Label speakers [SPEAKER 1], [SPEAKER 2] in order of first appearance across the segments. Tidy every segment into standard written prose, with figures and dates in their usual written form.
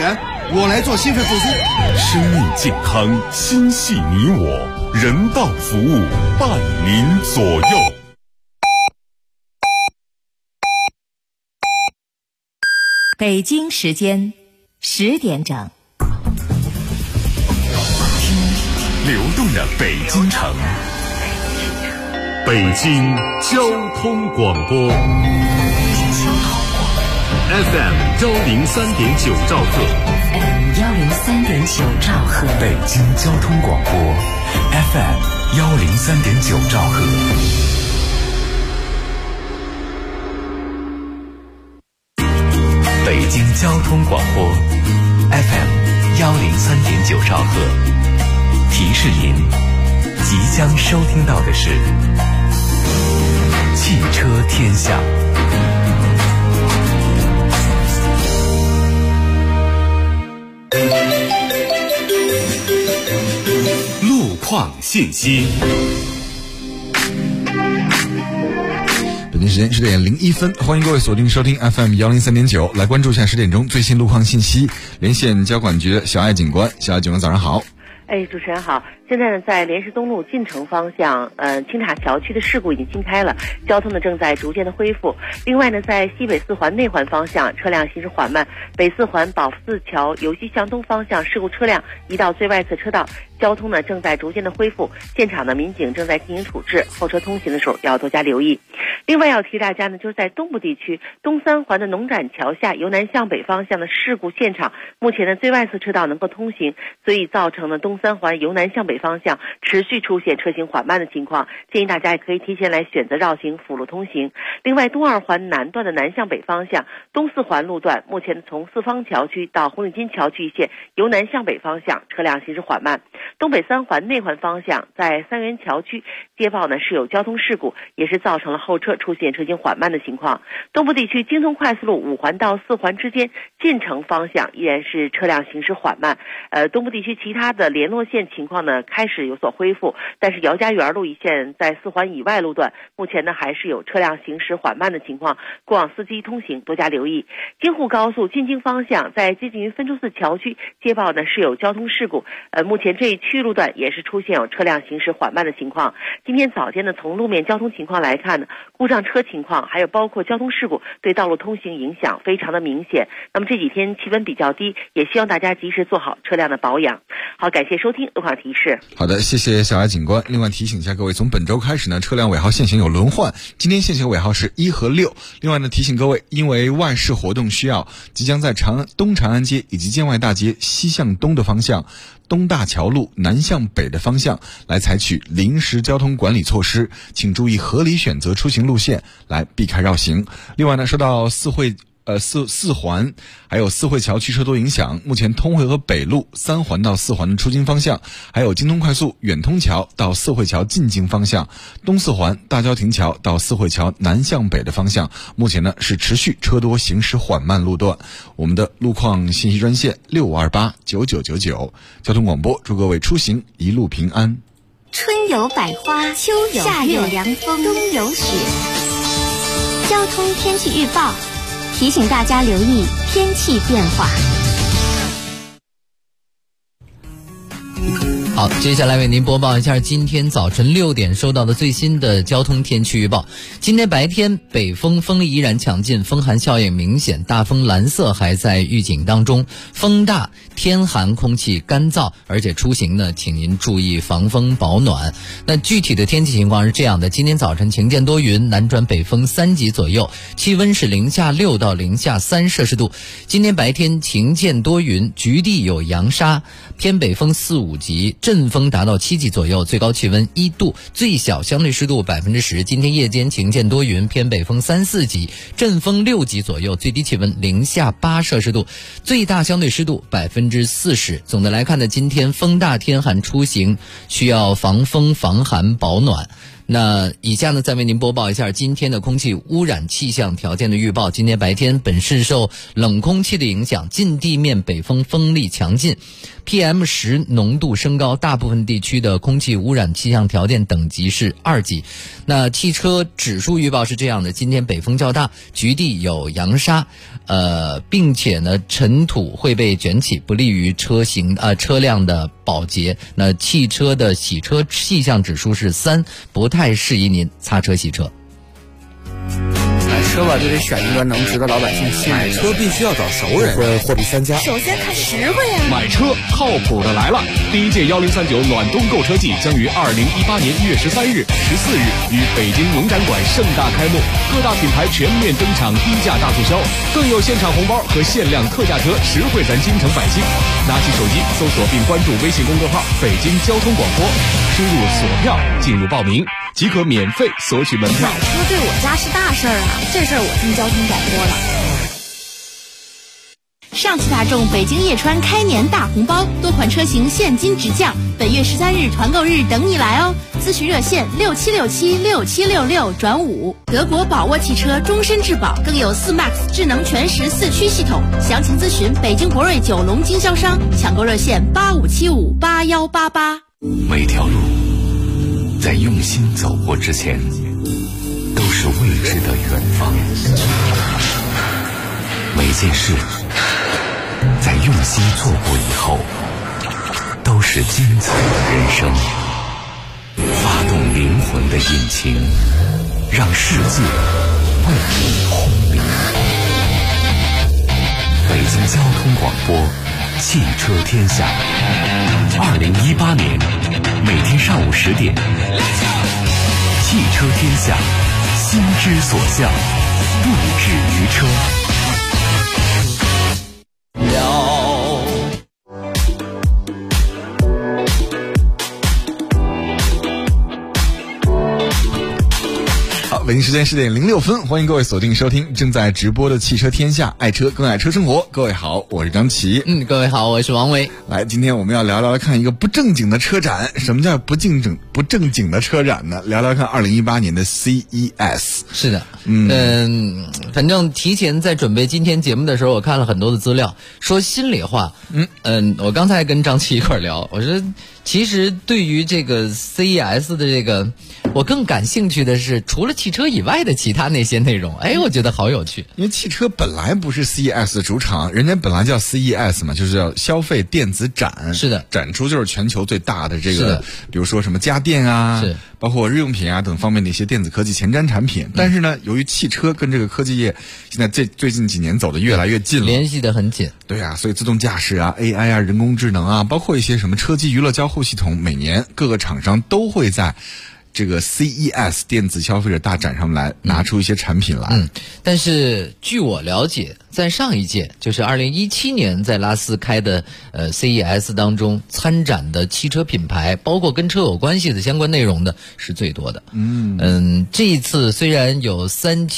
[SPEAKER 1] 员，我来做心肺复苏。
[SPEAKER 2] 生命健康，心系你我，人道服务，伴您左右。
[SPEAKER 3] 北京时间10点整，
[SPEAKER 2] 流动的北京城，北京交通广播 FM 103.9兆赫，
[SPEAKER 3] 103.9兆赫，
[SPEAKER 2] 北京交通广播 FM 103.9兆赫。北京交通广播 FM 103.9兆赫，提示您即将收听到的是汽车天下。路况信息。
[SPEAKER 4] 北京时间10点01分，欢迎各位锁定收听 FM 103.9，来关注一下10点钟最新路况信息。连线交管局的小爱警官，小爱警官早上好。
[SPEAKER 5] 主持人好。现在呢，在莲石东路进城方向，青塔桥区的事故已经清开了，交通呢正在逐渐的恢复。另外呢，在西北4环内环方向，车辆行驶缓慢，北4环宝四桥由西向东方向事故车辆移到最外侧车道，交通呢正在逐渐的恢复。现场的民警正在进行处置，后车通行的时候要多加留意。另外要提大家呢，就是在东部地区东3环的农展桥下由南向北方向的事故现场，目前呢最外侧车道能够通行，所以造成了东3环由南向北方向持续出现车行缓慢的情况，建议大家也可以提前来选择绕行辅路通行。另外东2环南段的南向北方向东4环路段，目前从四方桥区到红领巾桥区一线由南向北方向车辆行驶缓慢。东北3环内环方向在三元桥区接报呢是有交通事故，也是造成了后车出现车行缓慢的情况。东部地区京通快速路5环到4环之间进城方向依然是车辆行驶缓慢。东部地区其他的联络线情况呢开始有所恢复，但是姚家园路一线在4环以外路段目前呢还是有车辆行驶缓慢的情况，过往司机通行多加留意。京沪高速进京方向在接近于分州寺桥区接报呢是有交通事故，目前这一区路段也是出现有车辆行驶缓慢的情况。今天早间呢，从路面交通情况来看呢，故障车情况还有包括交通事故对道路通行影响非常的明显。那么这几天气温比较低，也希望大家及时做好车辆的保养。好，感谢收听路况提示。
[SPEAKER 4] 好的，谢谢小爱警官。另外提醒一下各位，从本周开始呢，车辆尾号限行有轮换，今天限行尾号是1和6。另外呢，提醒各位，因为外事活动需要，即将在东长安街以及建外大街西向东的方向，东大桥路南向北的方向来采取临时交通管理措施，请注意合理选择出行路线来避开绕行。另外呢，受到四环还有四惠桥区车多影响，目前通惠河北路3环到4环的出京方向，还有京通快速远通桥到四惠桥进京方向，东4环大郊亭桥到四惠桥南向北的方向，目前呢是持续车多行驶缓慢路段。我们的路况信息专线65289999，交通广播祝各位出行一路平安。
[SPEAKER 6] 春有百花，秋有夏有凉风，冬有雪。交通天气预报提醒大家留意天气变化。
[SPEAKER 7] 好，接下来为您播报一下今天早晨6点收到的最新的交通天气预报。今天白天北风力依然强劲，风寒效应明显，大风蓝色还在预警当中，风大天寒，空气干燥，而且出行呢请您注意防风保暖。那具体的天气情况是这样的，今天早晨晴间多云，南转北风3级左右，气温是-6到-3摄氏度。今天白天晴间多云，局地有扬沙，偏北风4、5级，阵风达到7级左右，最高气温1度，最小相对湿度10%。今天夜间晴间多云，偏北风3、4级，阵风6级左右，最低气温-8摄氏度，最大相对湿度40%。总的来看呢，今天风大天寒，出行需要防风防寒保暖。 那以下呢，再为您播报一下今天的空气污染气象条件的预报。今天白天，本市受冷空气的影响，近地面北风风力强劲， PM10 浓度升高，大部分地区的空气污染气象条件等级是2级。那汽车指数预报是这样的：今天北风较大，局地有扬沙，并且呢尘土会被卷起，不利于车辆的保洁。那汽车的洗车气象指数是3，不太适宜您擦车洗车。
[SPEAKER 8] 买车吧，就得选一个能值得老百姓信任的。
[SPEAKER 1] 买车必须要找熟人，货比三家。
[SPEAKER 9] 首先看实惠呀。
[SPEAKER 10] 买车靠谱的来了！第一届1039暖冬购车季将于2018年1月13日、14日于北京农展馆盛大开幕，各大品牌全面登场，低价大促销，更有现场红包和限量特价车，实惠咱京城百姓。拿起手机搜索并关注微信公众号“北京交通广播”，输入索票进入报名，即可免费索取门票。
[SPEAKER 9] 买车对我家是大事儿啊，这事儿我听交通广播了。
[SPEAKER 6] 上汽大众北京叶川开年大红包，多款车型现金直降，本月13日团购日等你来哦！咨询热线67676766转5。德国宝沃汽车终身质保，更有4MAX 智能全时4驱系统。详情咨询北京博瑞9龙经销商，抢购热线85758188。
[SPEAKER 2] 每条路在用心走过之前，都是未知的远方。每件事在用心做过以后，都是精彩的人生。发动灵魂的引擎，让世界为你轰鸣。北京交通广播，汽车天下。2018年每天上午10点，汽车天下，心之所向，不止于车。
[SPEAKER 4] 北京时间10点06分，欢迎各位锁定收听正在直播的汽车天下，爱车更爱车生活。各位好，我是张琪。
[SPEAKER 7] 各位好，我是王伟。
[SPEAKER 4] 来，今天我们要聊聊看一个不正经的车展。什么叫不正经的车展呢？聊聊看2018年的 CES。
[SPEAKER 7] 是的，反正提前在准备今天节目的时候，我看了很多的资料。说心里话，我刚才跟张琪一块聊，我说其实对于这个 CES 的这个，我更感兴趣的是除了汽车以外的其他那些内容。我觉得好有趣。
[SPEAKER 4] 因为汽车本来不是 CES 的主场，人家本来叫 CES 嘛，就是叫消费电子展。
[SPEAKER 7] 是的，
[SPEAKER 4] 展出就是全球最大的这个，比如说什么家电啊，
[SPEAKER 7] 是
[SPEAKER 4] 包括日用品啊等方面的一些电子科技前瞻产品。但是呢，由于汽车跟这个科技业现在最近几年走得越来越近了，
[SPEAKER 7] 联系得很紧。
[SPEAKER 4] 对啊，所以自动驾驶啊、AI 啊、人工智能啊，包括一些什么车机娱乐交互系统，每年各个厂商都会在这个 CES 电子消费者大展上来拿出一些产品来。
[SPEAKER 7] 但是据我了解，在上一届就是2017年在拉斯开的CES 当中，参展的汽车品牌，包括跟车有关系的相关内容的是最多的。这一次虽然有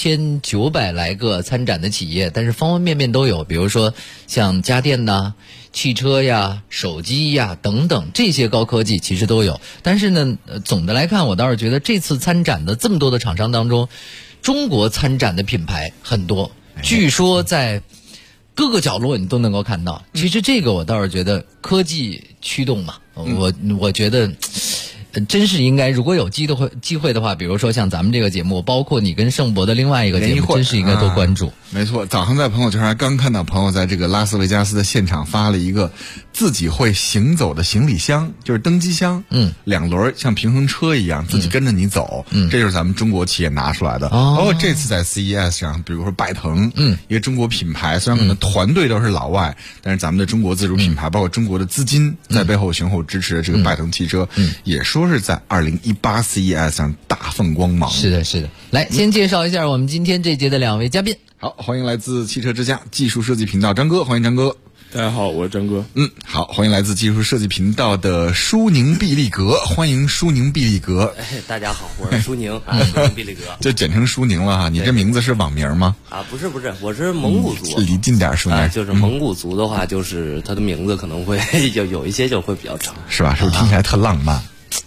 [SPEAKER 7] 3900来个参展的企业，但是方方面面都有，比如说像家电呐、汽车呀、手机呀等等，这些高科技其实都有。但是呢，总的来看，我倒是觉得这次参展的这么多的厂商当中，中国参展的品牌很多，据说在各个角落你都能够看到。其实这个我倒是觉得科技驱动嘛，我觉得真是应该，如果有机会的话，比如说像咱们这个节目，包括你跟盛博的另外一个节目，真是应该多关注。
[SPEAKER 4] 没错，早上在朋友圈还刚看到朋友在这个拉斯维加斯的现场发了一个自己会行走的行李箱，就是登机箱，2轮像平衡车一样，自己跟着你走，这就是咱们中国企业拿出来的。包括这次在 CES 上，比如说拜腾，一个中国品牌，虽然可能团队都是老外，但是咱们的中国自主品牌，包括中国的资金在背后雄厚支持的这个拜腾汽车，也说是在2018 CES 上大放光芒。
[SPEAKER 7] 是的，是的。来，先介绍一下我们今天这节的2位嘉宾。
[SPEAKER 4] 好，欢迎来自汽车之家技术设计频道张哥，欢迎张哥。
[SPEAKER 11] 大家好，我是张哥。
[SPEAKER 4] 好，欢迎来自技术设计频道的舒宁毕利格，欢迎舒宁毕利格。
[SPEAKER 12] 大家好，我是舒宁，舒宁毕利格，
[SPEAKER 4] 就简称舒宁了哈。你这名字是网名吗？
[SPEAKER 12] 不是，我是蒙古族。
[SPEAKER 4] 离近点，舒宁。
[SPEAKER 12] 就是蒙古族的话，就是他的名字可能会有一些就会比较长，
[SPEAKER 4] 是吧？是不是听起来特浪漫？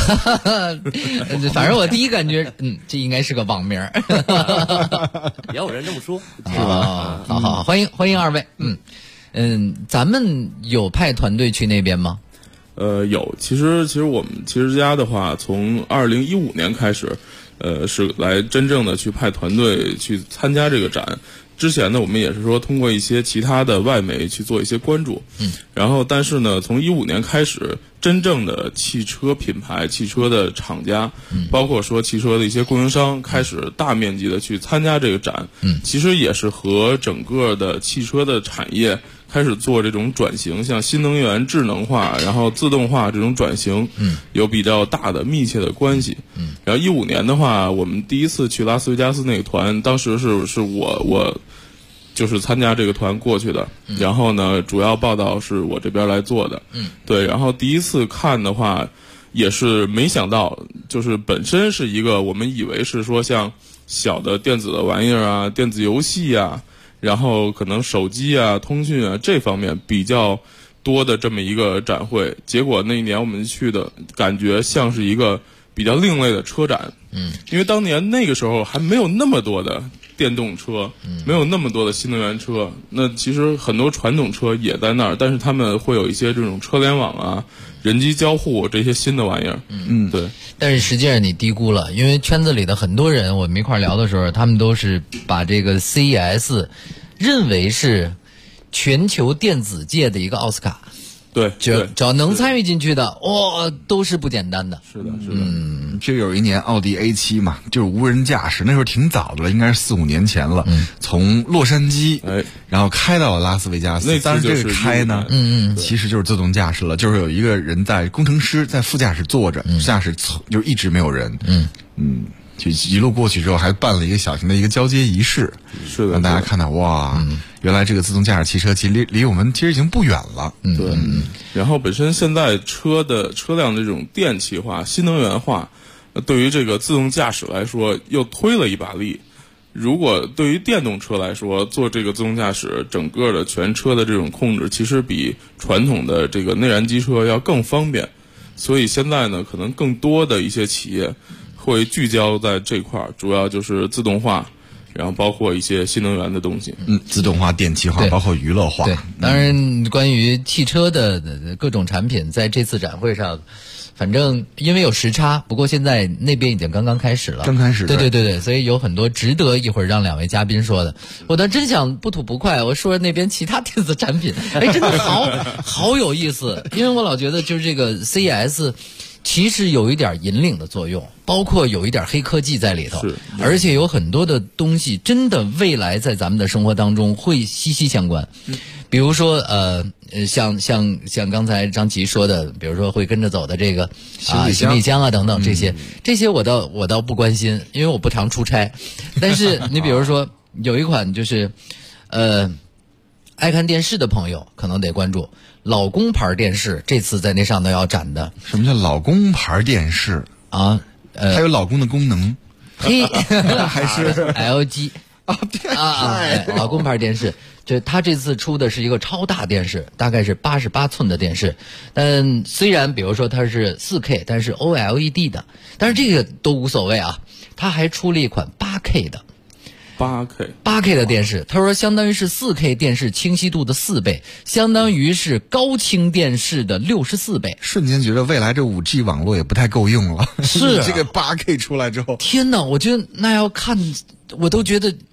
[SPEAKER 7] 反正我第一感觉，这应该是个网名
[SPEAKER 12] 也有人这么说，
[SPEAKER 7] 是吧？好，欢迎二位。咱们有派团队去那边吗？
[SPEAKER 11] 有。其实我们汽车之家的话，从2015年开始，是来真正的去派团队去参加这个展。之前呢，我们也是说通过一些其他的外媒去做一些关注，然后但是呢，从2015年开始，真正的汽车品牌、汽车的厂家，包括说汽车的一些供应商，开始大面积的去参加这个展，其实也是和整个的汽车的产业开始做这种转型，像新能源、智能化，然后自动化这种转型，有比较大的密切的关系。然后2015年的话，我们第一次去拉斯维加斯那个团，当时是我就是参加这个团过去的，然后呢，主要报道是我这边来做的，对。然后第一次看的话，也是没想到，就是本身是一个我们以为是说像小的电子的玩意儿啊、电子游戏啊，然后可能手机啊、通讯啊这方面比较多的这么一个展会，结果那一年我们去的感觉像是一个比较另类的车展，因为当年那个时候还没有那么多的电动车，没有那么多的新能源车，那其实很多传统车也在那儿，但是他们会有一些这种车联网啊、人机交互这些新的玩意儿，对。
[SPEAKER 7] 但是实际上你低估了，因为圈子里的很多人，我们一块聊的时候，他们都是把这个 CES 认为是全球电子界的一个奥斯卡。
[SPEAKER 11] 对，
[SPEAKER 7] 只要能参与进去的，都是不简单的。
[SPEAKER 11] 是的。
[SPEAKER 4] 就有一年奥迪 A7 嘛，就是无人驾驶，那时候挺早的了，应该是4-5年前了。从洛杉矶，然后开到了拉斯维加斯。当然这个开呢，其实就是自动驾驶了，就是有一个人工程师在副驾驶坐着，驾驶就是一直没有人。就一路过去之后，还办了一个小型的一个交接仪式，
[SPEAKER 11] 是的，
[SPEAKER 4] 让大家看到哇，原来这个自动驾驶汽车其实离我们其实已经不远了。
[SPEAKER 11] 对。然后本身现在车辆的这种电气化、新能源化，对于这个自动驾驶来说又推了一把力。如果对于电动车来说，做这个自动驾驶，整个的全车的这种控制，其实比传统的这个内燃机车要更方便。所以现在呢，可能更多的一些企业会聚焦在这块儿，主要就是自动化，然后包括一些新能源的东西。
[SPEAKER 4] 自动化、电气化，包括娱乐化。
[SPEAKER 7] 对，当然关于汽车的各种产品，在这次展会上，反正因为有时差，不过现在那边已经刚刚开始了。对，所以有很多值得一会儿让两位嘉宾说的。我倒真想不吐不快，我说那边其他电子产品，真的好有意思。因为我老觉得就是这个 CES。其实有一点引领的作用，包括有一点黑科技在里头，而且有很多的东西真的未来在咱们的生活当中会息息相关。比如说像刚才张琪说的，比如说会跟着走的这个行李箱啊等等这些我倒不关心，因为我不常出差。但是你比如说有一款就是爱看电视的朋友可能得关注。老公牌电视这次在那上头要展的。
[SPEAKER 4] 什么叫老公牌电视
[SPEAKER 7] 啊？
[SPEAKER 4] 还有老公的功能？
[SPEAKER 7] 嘿，
[SPEAKER 4] 还是
[SPEAKER 7] LG 老公牌电视，就他这次出的是一个超大电视，大概是88寸的电视。但虽然比如说它是4K， 但是 OLED 的，但是这个都无所谓啊。他还出了一款8K 的。8K 的电视，他说相当于是4K 电视清晰度的4倍，相当于是高清电视的64倍。
[SPEAKER 4] 瞬间觉得未来这5G 网络也不太够用了。
[SPEAKER 7] 是
[SPEAKER 4] 这个8K 出来之后，
[SPEAKER 7] 天哪！我觉得那要看，我都觉得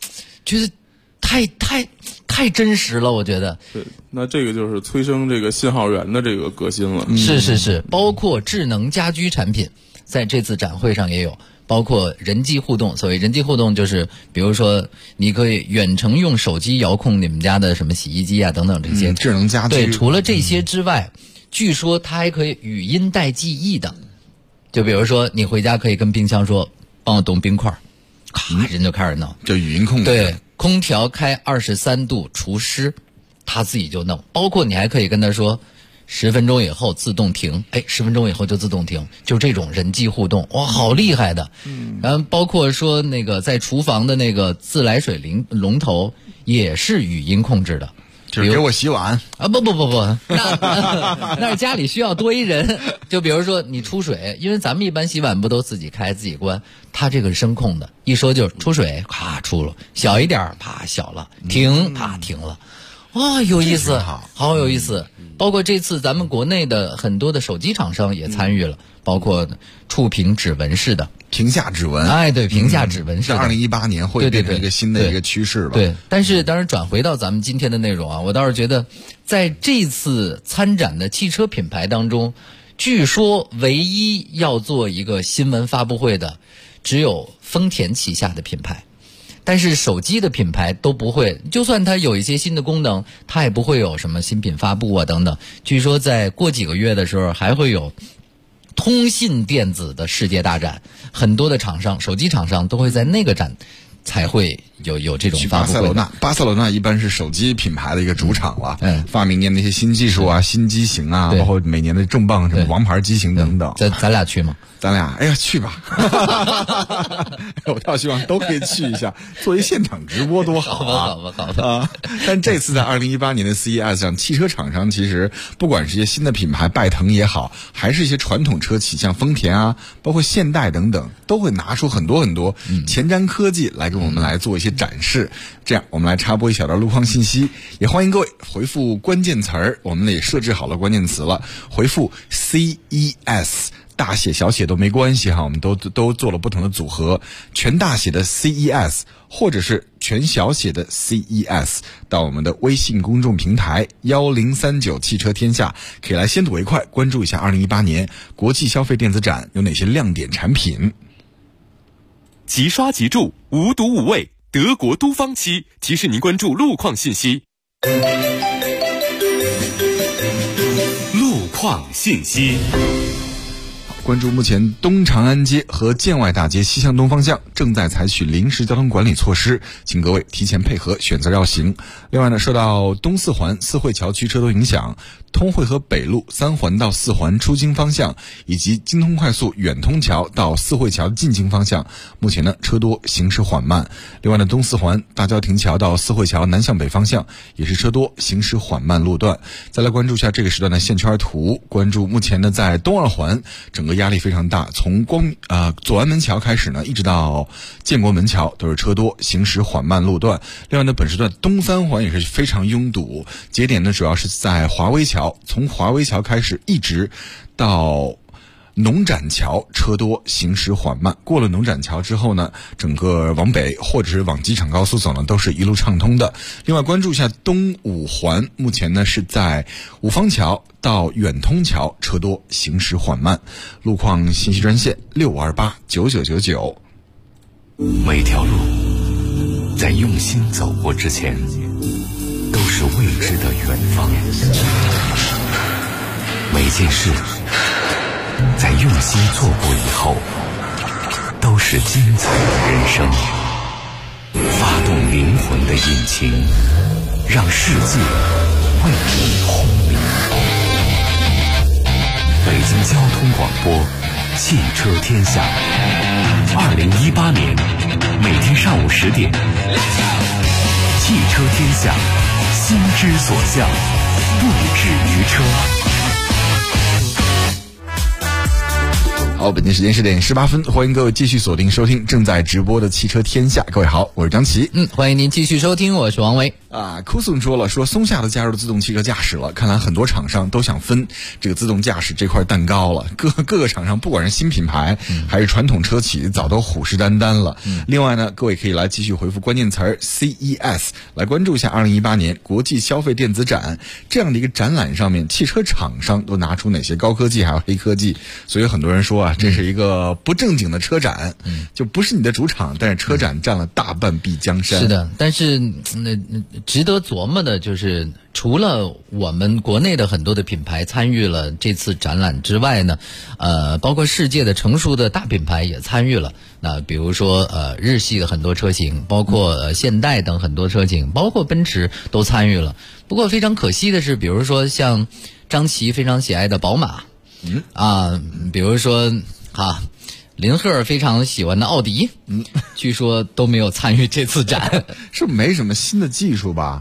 [SPEAKER 7] 太真实了。我觉得，
[SPEAKER 11] 对，那这个就是催生这个信号源的这个革新了。
[SPEAKER 7] 是，包括智能家居产品，在这次展会上也有。包括人机互动，所谓人机互动就是，比如说你可以远程用手机遥控你们家的什么洗衣机啊等等这些
[SPEAKER 4] 智能家居。
[SPEAKER 7] 对，除了这些之外，据说它还可以语音带记忆的。就比如说你回家可以跟冰箱说，帮我冻冰块，咔，人就开始弄，
[SPEAKER 4] 就语音控制。
[SPEAKER 7] 对，空调开23度除湿，它自己就弄。包括你还可以跟他说。10分钟以后自动停，10分钟以后就自动停，就这种人机互动，哇，好厉害的。然后包括说那个在厨房的那个自来水龙头也是语音控制的，
[SPEAKER 4] 就是给我洗碗
[SPEAKER 7] 啊！不，那是家里需要多一人。就比如说你出水，因为咱们一般洗碗不都自己开自己关，它这个是声控的，一说就是出水，咔出了，小一点，啪小了，停，啪停了。哇，有意思，好有意思。包括这次咱们国内的很多的手机厂商也参与了，包括触屏指纹式的。
[SPEAKER 4] 屏下指纹，
[SPEAKER 7] 哎，对，屏下指纹是
[SPEAKER 4] 2018年会变成一个新的一个趋势了。
[SPEAKER 7] 对，但是当然转回到咱们今天的内容啊，我倒是觉得，在这次参展的汽车品牌当中，据说唯一要做一个新闻发布会的，只有丰田旗下的品牌。但是手机的品牌都不会，就算它有一些新的功能，它也不会有什么新品发布啊等等。据说在过几个月的时候，还会有通信电子的世界大战，很多的厂商，手机厂商都会在那个展才会有这种发布会。
[SPEAKER 4] 巴塞罗那一般是手机品牌的一个主场了，发明年那些新技术啊、新机型啊，包括每年的重磅什么王牌机型等等。
[SPEAKER 7] 咱俩去吗？
[SPEAKER 4] 咱俩，哎呀，去吧！我倒希望都可以去一下，做一现场直播多好啊！
[SPEAKER 7] 好吧。
[SPEAKER 4] 但这次在2018年的 CES 上，汽车厂商其实不管是一些新的品牌，拜腾也好，还是一些传统车企，像丰田啊，包括现代等等，都会拿出很多前瞻科技来给我们来做一些展示。这样，我们来插播一小段路况信息，也欢迎各位回复关键词儿，我们也设置好了关键词了，回复 CES。大写小写都没关系哈，我们都做了不同的组合，全大写的 CES 或者是全小写的 CES， 到我们的微信公众平台1039汽车天下，可以来先睹为快，关注一下2018年国际消费电子展有哪些亮点产品。
[SPEAKER 10] 即刷即住，无毒无味，德国都方漆提示您关注路况信息。路况信息。
[SPEAKER 4] 关注目前东长安街和建外大街西向东方向正在采取临时交通管理措施，请各位提前配合选择绕行。另外呢，受到东四环四惠桥区车多影响，通惠河北路3环到4环出京方向以及京通快速远通桥到四惠桥进京方向，目前呢车多行驶缓慢。另外呢，东四环大郊亭桥到四惠桥南向北方向也是车多行驶缓慢路段。再来关注一下这个时段的线圈图，关注目前呢在东二环整个压力非常大，从左安门桥开始呢，一直到建国门桥都是车多行驶缓慢路段。另外呢，本时段东三环也是非常拥堵，节点呢主要是在华威桥，从华威桥开始一直到农展桥车多行驶缓慢，过了农展桥之后呢，整个往北或者是往机场高速走呢都是一路畅通的。另外关注一下东五环，目前呢是在五方桥到远通桥车多行驶缓慢。路况信息专线65289999。
[SPEAKER 2] 每条路在用心走过之前都是未知的远方，每件事在用心做过以后都是精彩的人生。发动灵魂的引擎，让世界为你轰鸣。北京交通广播汽车天下，2018年每天上午10点，汽车天下，心之所向，不止于车。
[SPEAKER 4] 好，本期时间10点18分，欢迎各位继续锁定收听正在直播的汽车天下。各位好，我是张琪。
[SPEAKER 7] 欢迎您继续收听，我是王维。
[SPEAKER 4] 酷送说了，说松下都加入自动汽车驾驶了，看来很多厂商都想分这个自动驾驶这块蛋糕了。各个厂商不管是新品牌还是传统车企，早都虎视眈眈了。另外呢，各位可以来继续回复关键词 CES 来关注一下2018年国际消费电子展这样的一个展览上面，汽车厂商都拿出哪些高科技还有黑科技。所以很多人说啊，这是一个不正经的车展，就不是你的主场，但是车展占了大半壁江山。
[SPEAKER 7] 是的，但是值得琢磨的就是，除了我们国内的很多的品牌参与了这次展览之外呢，包括世界的成熟的大品牌也参与了。那比如说日系的很多车型，包括现代等很多车型，包括奔驰都参与了。不过非常可惜的是，比如说像张琪非常喜爱的宝马，比如说林赫非常喜欢的奥迪，据说都没有参与这次展。
[SPEAKER 4] 是没什么新的技术吧？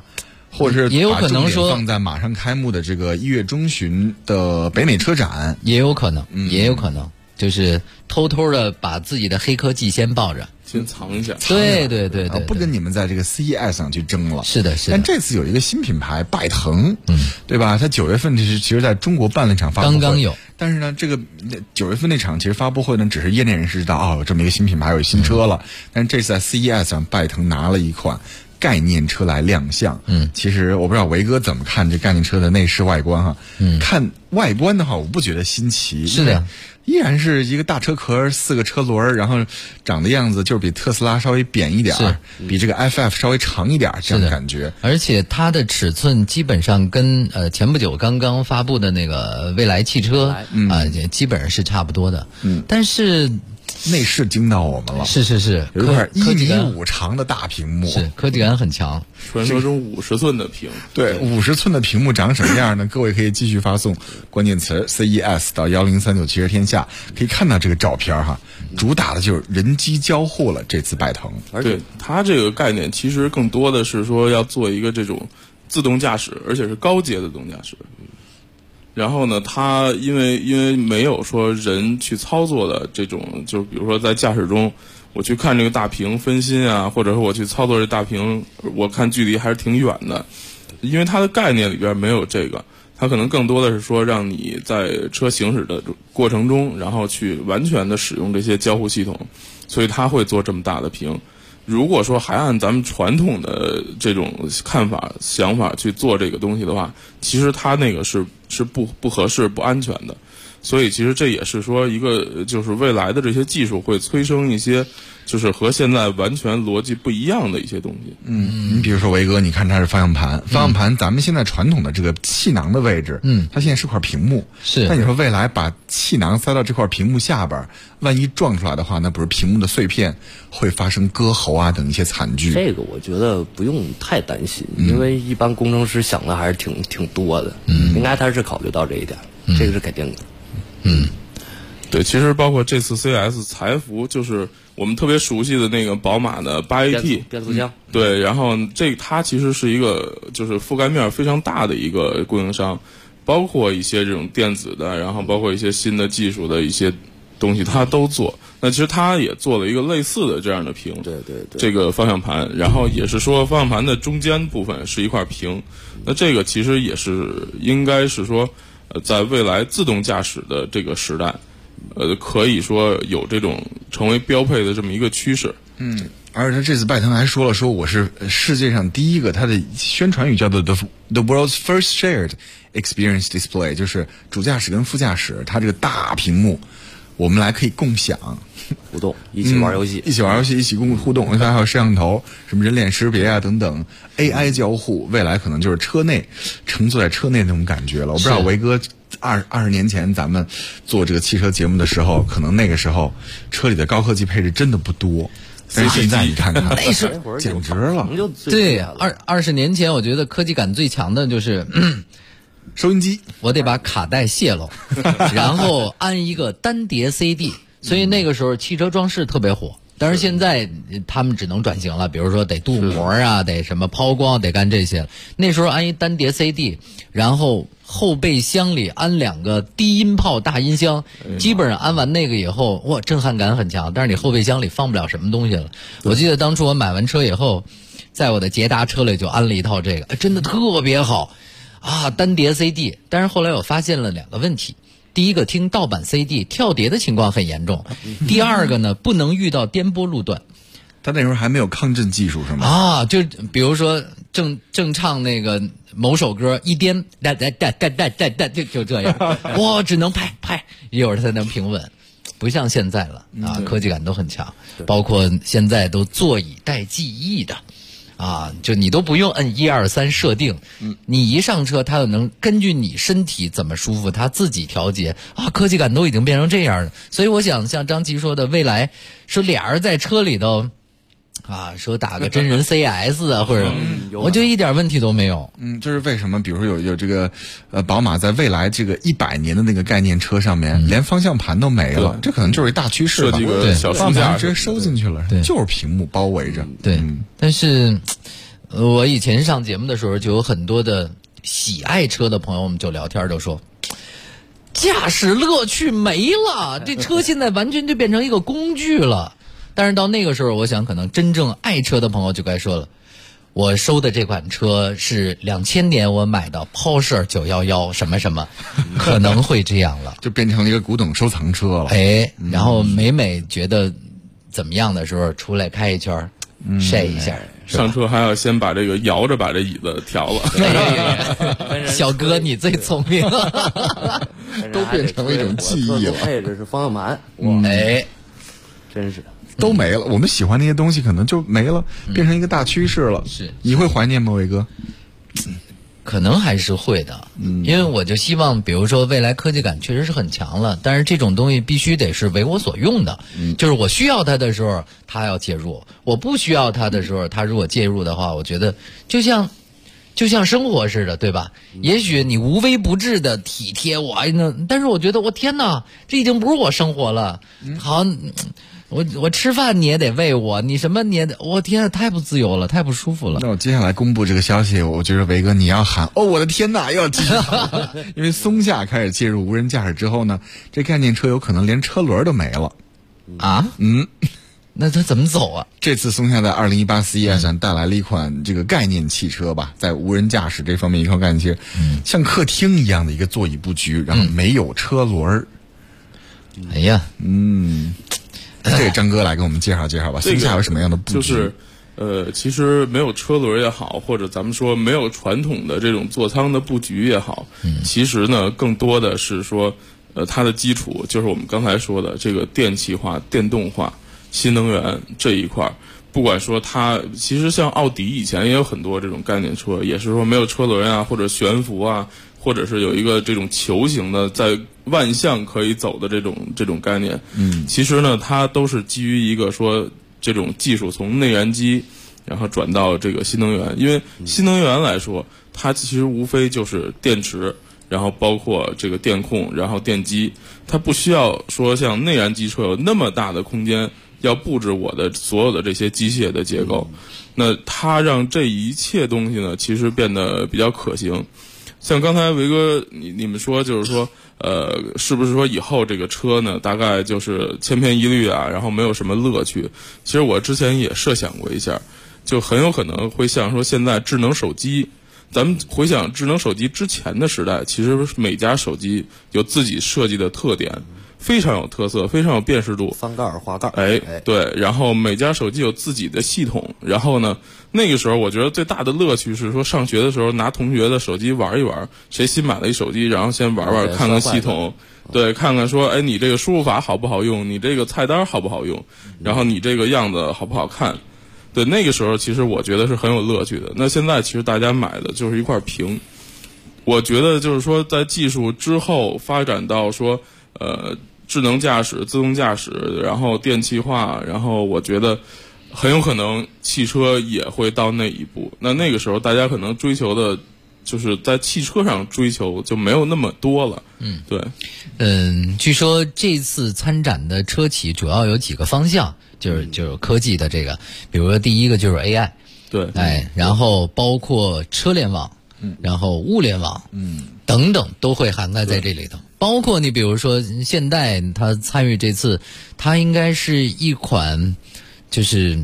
[SPEAKER 4] 或者是
[SPEAKER 7] 也有可能说
[SPEAKER 4] 放在马上开幕的这个1月中旬的北美车展，
[SPEAKER 7] 也有可能，也有可能就是偷偷的把自己的黑科技先抱着。
[SPEAKER 11] 先藏一下，
[SPEAKER 7] 对，
[SPEAKER 4] 不跟你们在这个 CES 上去争了。
[SPEAKER 7] 是的。
[SPEAKER 4] 但这次有一个新品牌拜腾，对吧？它9月份其实在中国办了一场发布会，
[SPEAKER 7] 刚有。
[SPEAKER 4] 但是呢，这个9月份那场其实发布会呢，只是业内人士知道有这么一个新品牌有新车了。但是这次在 CES 上，拜腾拿了一款概念车来亮相。其实我不知道维哥怎么看这概念车的内饰外观哈。看外观的话，我不觉得新奇。
[SPEAKER 7] 是的。
[SPEAKER 4] 依然是一个大车壳，4个车轮，然后长的样子就是比特斯拉稍微扁一点，比这个 FF 稍微长一点，这样的感觉。
[SPEAKER 7] 而且它的尺寸基本上跟前不久刚刚发布的那个蔚来汽车基本上是差不多的。但是
[SPEAKER 4] 内饰惊到我们了，
[SPEAKER 7] 是，
[SPEAKER 4] 有一块1.5米长的大屏幕，
[SPEAKER 7] 是科技感很强。
[SPEAKER 11] 传说中50寸的屏，
[SPEAKER 4] 对，50寸的屏幕长什么样呢？各位可以继续发送关键词 CES 到1039汽车天下，可以看到这个照片哈。主打的就是人机交互了，这次拜腾。
[SPEAKER 11] 对，它这个概念其实更多的是说要做一个这种自动驾驶，而且是高阶的自动驾驶。然后呢，它因为没有说人去操作的这种，就比如说在驾驶中，我去看这个大屏分心啊，或者说我去操作这大屏，我看距离还是挺远的，因为它的概念里边没有这个，它可能更多的是说让你在车行驶的过程中，然后去完全的使用这些交互系统，所以它会做这么大的屏。如果说还按咱们传统的这种看法想法去做这个东西的话，其实它那个是不合适不安全的。所以其实这也是说一个就是未来的这些技术会催生一些就是和现在完全逻辑不一样的一些东西。
[SPEAKER 4] 你比如说维哥，你看它是方向盘，咱们现在传统的这个气囊的位置，它现在是块屏幕，
[SPEAKER 7] 是。
[SPEAKER 4] 那你说未来把气囊塞到这块屏幕下边，万一撞出来的话，那不是屏幕的碎片会发生割喉啊等一些惨剧？
[SPEAKER 12] 这个我觉得不用太担心，因为一般工程师想的还是挺多的，应该他是考虑到这一点，这个是肯定的。
[SPEAKER 11] 对，其实包括这次 CES 财服，就是我们特别熟悉的那个宝马的8AT
[SPEAKER 12] 变速箱，
[SPEAKER 11] 对，然后它其实是一个就是覆盖面非常大的一个供应商，包括一些这种电子的，然后包括一些新的技术的一些东西，它都做。那其实它也做了一个类似的这样的屏，
[SPEAKER 12] 对，
[SPEAKER 11] 这个方向盘，然后也是说方向盘的中间部分是一块屏，那这个其实也是应该是说，在未来自动驾驶的这个时代。可以说有这种成为标配的这么一个趋势。
[SPEAKER 4] 而且这次拜腾还说我是世界上第一个，它的宣传语叫做 the world's first shared experience display， 就是主驾驶跟副驾驶，它这个大屏幕，我们来可以共享。
[SPEAKER 12] 互动，一起玩游戏，
[SPEAKER 4] 一起互动，它还有摄像头、什么人脸识别啊等等 AI 交互，未来可能就是车内乘坐在车内那种感觉了。我不知道维哥20年前咱们做这个汽车节目的时候，可能那个时候车里的高科技配置真的不多，但是现在你看看，
[SPEAKER 7] 那是
[SPEAKER 4] 简直了。
[SPEAKER 7] 对，20年前我觉得科技感最强的就是
[SPEAKER 4] 收音机，
[SPEAKER 7] 我得把卡带卸了，然后安一个单碟 CD。所以那个时候汽车装饰特别火，但是现在他们只能转型了，比如说得镀膜啊，得什么抛光，得干这些。那时候安一单碟 CD， 然后后备箱里安2个低音炮大音箱，基本上安完那个以后，哇，震撼感很强。但是你后备箱里放不了什么东西了。我记得当初我买完车以后，在我的捷达车里就安了一套这个，真的特别好啊，单碟 CD。但是后来我发现了2个问题。第一个，听盗版 CD 跳碟的情况很严重。第二个呢，不能遇到颠簸路段。
[SPEAKER 4] 他那时候还没有抗震技术是吗？
[SPEAKER 7] 啊，就比如说正唱那个某首歌，一颠哒就这样，我只能拍，一会儿才能平稳。不像现在了啊，科技感都很强，包括现在都座椅带记忆的。啊，就你都不用摁1、2、3设定，你一上车，它就能根据你身体怎么舒服，它自己调节啊。科技感都已经变成这样了，所以我想像张琪说的，未来说俩人在车里头啊，说打个真人 CS 啊，或者我觉得一点问题都没有。
[SPEAKER 4] 这是为什么？比如说有这个宝马在未来这个100年的那个概念车上面，连方向盘都没了，这可能就是一大趋势吧。
[SPEAKER 11] 对，小
[SPEAKER 4] 方向盘直接收进去了，就是屏幕包围着。
[SPEAKER 7] 对，但是我以前上节目的时候，就有很多的喜爱车的朋友，我们就聊天就说，驾驶乐趣没了，这车现在完全就变成一个工具了。但是到那个时候，我想可能真正爱车的朋友就该说了，我收的这款车是2000年我买的 Porsche 911什么什么，可能会这样了，
[SPEAKER 4] 就变成了一个古董收藏车了。
[SPEAKER 7] 哎，然后每觉得怎么样的时候，出来开一圈，晒一下。
[SPEAKER 11] 上车还要先把这个摇着把这椅子调了。
[SPEAKER 7] 小哥你最聪明，
[SPEAKER 4] 都变成了一种记忆了。
[SPEAKER 12] 配置是方向盘，
[SPEAKER 7] 哎，
[SPEAKER 12] 真是
[SPEAKER 4] 都没了。我们喜欢那些东西可能就没了，变成一个大趋势了。
[SPEAKER 7] 是，
[SPEAKER 4] 你会怀念吗，伟哥？
[SPEAKER 7] 可能还是会的，因为我就希望，比如说未来科技感确实是很强了，但是这种东西必须得是为我所用的，就是我需要它的时候，它要介入；我不需要它的时候，它如果介入的话，我觉得就像生活似的，对吧？也许你无微不至的体贴我，但是我觉得我天哪，这已经不是我生活了。好。我吃饭你也得喂我，你什么你也得，我天啊，太不自由了，太不舒服了。
[SPEAKER 4] 那我接下来公布这个消息，我觉得维哥你要喊哦，我的天哪，又要继续喊，因为松下开始介入无人驾驶之后呢，这概念车有可能连车轮都没了
[SPEAKER 7] 啊。那它怎么走啊？
[SPEAKER 4] 这次松下在2018 CES 上带来了一款这个概念汽车吧，在无人驾驶这方面一款概念汽车，像客厅一样的一个座椅布局，然后没有车轮。
[SPEAKER 7] 哎呀，
[SPEAKER 4] 这个张哥来给我们介绍介绍吧，松下有什么样的布局？
[SPEAKER 11] 就是其实没有车轮也好，或者咱们说没有传统的这种座舱的布局也好，其实呢更多的是说它的基础就是我们刚才说的这个电气化、电动化、新能源这一块。不管说它其实像奥迪以前也有很多这种概念车，也是说没有车轮啊，或者悬浮啊，或者是有一个这种球形的在万向可以走的这种概念。其实呢它都是基于一个说这种技术从内燃机然后转到这个新能源。因为新能源来说，它其实无非就是电池，然后包括这个电控，然后电机，它不需要说像内燃机车有那么大的空间要布置我的所有的这些机械的结构。那它让这一切东西呢其实变得比较可行。像刚才维哥你们说就是说是不是说以后这个车呢大概就是千篇一律啊，然后没有什么乐趣。其实我之前也设想过一下，就很有可能会像说现在智能手机，咱们回想智能手机之前的时代，其实每家手机有自己设计的特点，非常有特色，非常有辨识度，
[SPEAKER 12] 翻盖滑盖。
[SPEAKER 11] 对，然后每家手机有自己的系统。然后呢那个时候我觉得最大的乐趣是说上学的时候拿同学的手机玩一玩，谁新买了一手机，然后先玩玩看看系统，对，看看说哎你这个输入法好不好用，你这个菜单好不好用，然后你这个样子好不好看。对，那个时候其实我觉得是很有乐趣的。那现在其实大家买的就是一块屏。我觉得就是说在技术之后发展到说智能驾驶、自动驾驶，然后电气化，然后我觉得很有可能汽车也会到那一步。那个时候大家可能追求的就是在汽车上追求就没有那么多了。对。
[SPEAKER 7] 据说这次参展的车企主要有几个方向，就是科技的这个，比如说第一个就是 AI，
[SPEAKER 11] 对，
[SPEAKER 7] 然后包括车联网，然后物联网，等等都会涵盖在这里头。包括你比如说现代，它参与这次，它应该是一款就是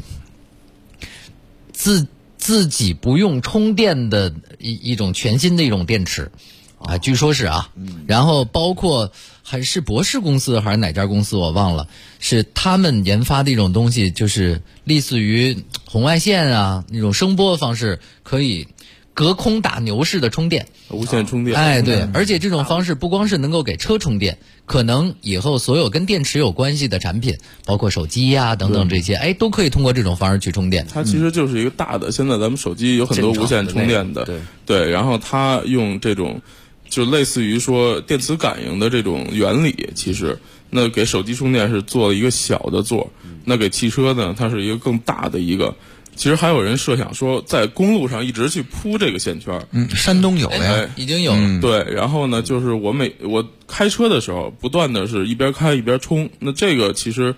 [SPEAKER 7] 自己不用充电的一种全新的一种电池啊，据说是啊。然后包括还是博士公司还是哪家公司我忘了，是他们研发的一种东西，就是类似于红外线啊那种声波方式，可以隔空打牛式的充电，
[SPEAKER 11] 无线充电。
[SPEAKER 7] 对，而且这种方式不光是能够给车充电，可能以后所有跟电池有关系的产品，包括手机呀等等这些，都可以通过这种方式去充电。
[SPEAKER 11] 它其实就是一个大的，现在咱们手机有很多无线充电的，对，然后它用这种就类似于说电磁感应的这种原理，其实那给手机充电是做了一个小的座，那给汽车呢它是一个更大的一个。其实还有人设想说在公路上一直去铺这个线圈。
[SPEAKER 4] 山东有了呀，
[SPEAKER 7] 已经有了。
[SPEAKER 11] 对，然后呢就是我开车的时候不断的是一边开一边充，那这个其实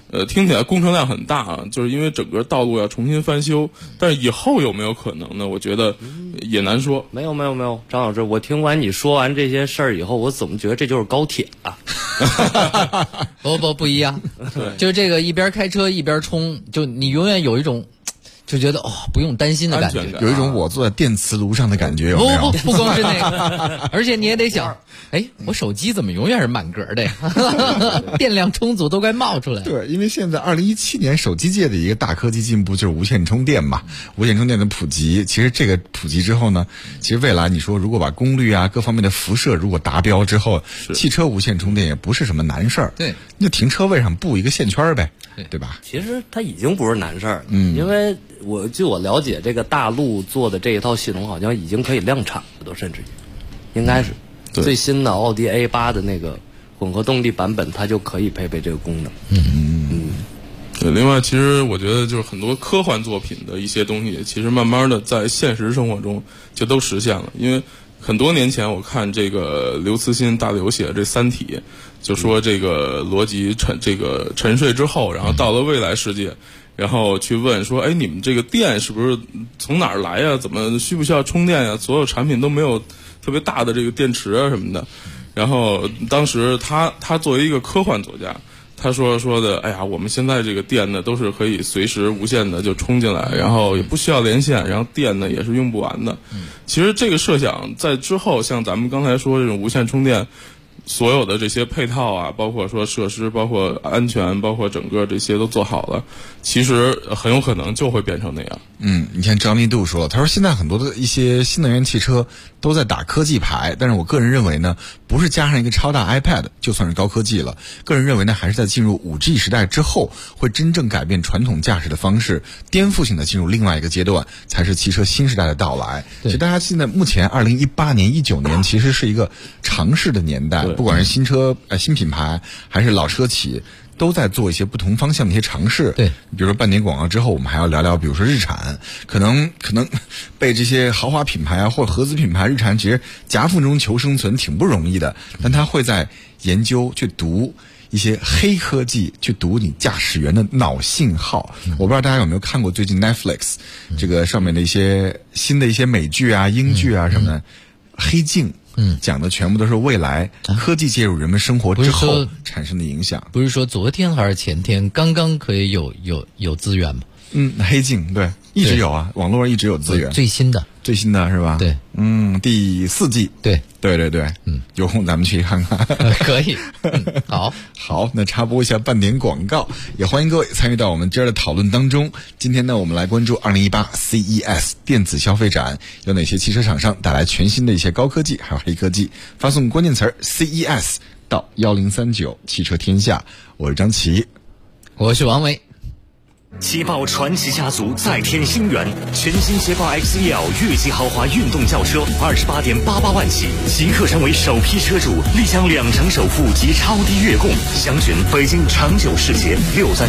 [SPEAKER 11] 听起来工程量很大啊，就是因为整个道路要重新翻修，但是以后有没有可能呢？我觉得也难说。
[SPEAKER 12] 没有，张老师，我听完你说完这些事儿以后，我怎么觉得这就是高铁啊？
[SPEAKER 7] 不一样，就是这个一边开车一边冲，就你永远有一种就觉得不用担心的感觉，
[SPEAKER 4] 有一种我坐在电磁炉上的感觉，有没有？
[SPEAKER 7] 不光是那个，而且你也得想，我手机怎么永远是满格的呀？电量充足都该冒出来。
[SPEAKER 4] 对，因为现在2017年手机界的一个大科技进步就是无线充电嘛，无线充电的普及，其实这个普及之后呢，其实未来你说如果把功率啊各方面的辐射如果达标之后，汽车无线充电也不是什么难事儿。
[SPEAKER 7] 对，
[SPEAKER 4] 那停车位上布一个线圈呗，对吧？
[SPEAKER 12] 其实它已经不是难事儿了，因为据我了解，这个大陆做的这一套系统好像已经可以量产了，都甚至于应该是最新的奥迪 A8 的那个混合动力版本，它就可以配备这个功能。
[SPEAKER 11] 对，另外，其实我觉得就是很多科幻作品的一些东西，其实慢慢的在现实生活中就都实现了。因为很多年前我看这个刘慈欣大刘写的这《三体》，就说这个罗辑沉睡之后，然后到了未来世界。然后去问说，你们这个电是不是从哪儿来呀？怎么需不需要充电呀？所有产品都没有特别大的这个电池啊什么的。然后当时他作为一个科幻作家，他说的，我们现在这个电呢都是可以随时无限的就充进来，然后也不需要连线，然后电呢也是用不完的。其实这个设想在之后，像咱们刚才说这种无线充电。所有的这些配套啊，包括说设施，包括安全，包括整个这些都做好了，其实很有可能就会变成那样。
[SPEAKER 4] 你看张立度说了，他说现在很多的一些新能源汽车都在打科技牌，但是我个人认为呢，不是加上一个超大 iPad 就算是高科技了。个人认为呢，还是在进入 5G 时代之后，会真正改变传统驾驶的方式，颠覆性的进入另外一个阶段，才是汽车新时代的到来。其实大家现在目前2018年、19年其实是一个尝试的年代。不管是新车、新品牌，还是老车企，都在做一些不同方向的一些尝试。
[SPEAKER 7] 对，
[SPEAKER 4] 比如说半点广告之后，我们还要聊聊，比如说日产，可能被这些豪华品牌啊或者合资品牌，日产其实夹缝中求生存挺不容易的，但他会在研究去读一些黑科技，去读你驾驶员的脑信号。我不知道大家有没有看过最近 Netflix 这个上面的一些新的一些美剧啊、英剧啊什么的，黑镜。讲的全部都是未来科技介入人们生活之后产生的影响。
[SPEAKER 7] 不是说昨天还是前天刚刚可以有资源吗？
[SPEAKER 4] 黑镜对，一直有啊，网络上一直有资源。最新的是吧？
[SPEAKER 7] 对，
[SPEAKER 4] 第4季。对，有空咱们去看看。
[SPEAKER 7] 可以。
[SPEAKER 4] 好，那插播一下半点广告，也欢迎各位参与到我们今儿的讨论当中。今天呢，我们来关注2018 CES 电子消费展，有哪些汽车厂商带来全新的一些高科技还有黑科技？发送关键词 CES 到1039汽车天下。我是张琪，
[SPEAKER 7] 我是王伟。
[SPEAKER 13] 捷豹传奇家族再添新元，全新捷豹 XEL 越级豪华运动轿车，28.88万起，即刻成为首批车主，立享2成首付及超低月供。详询北京长久世协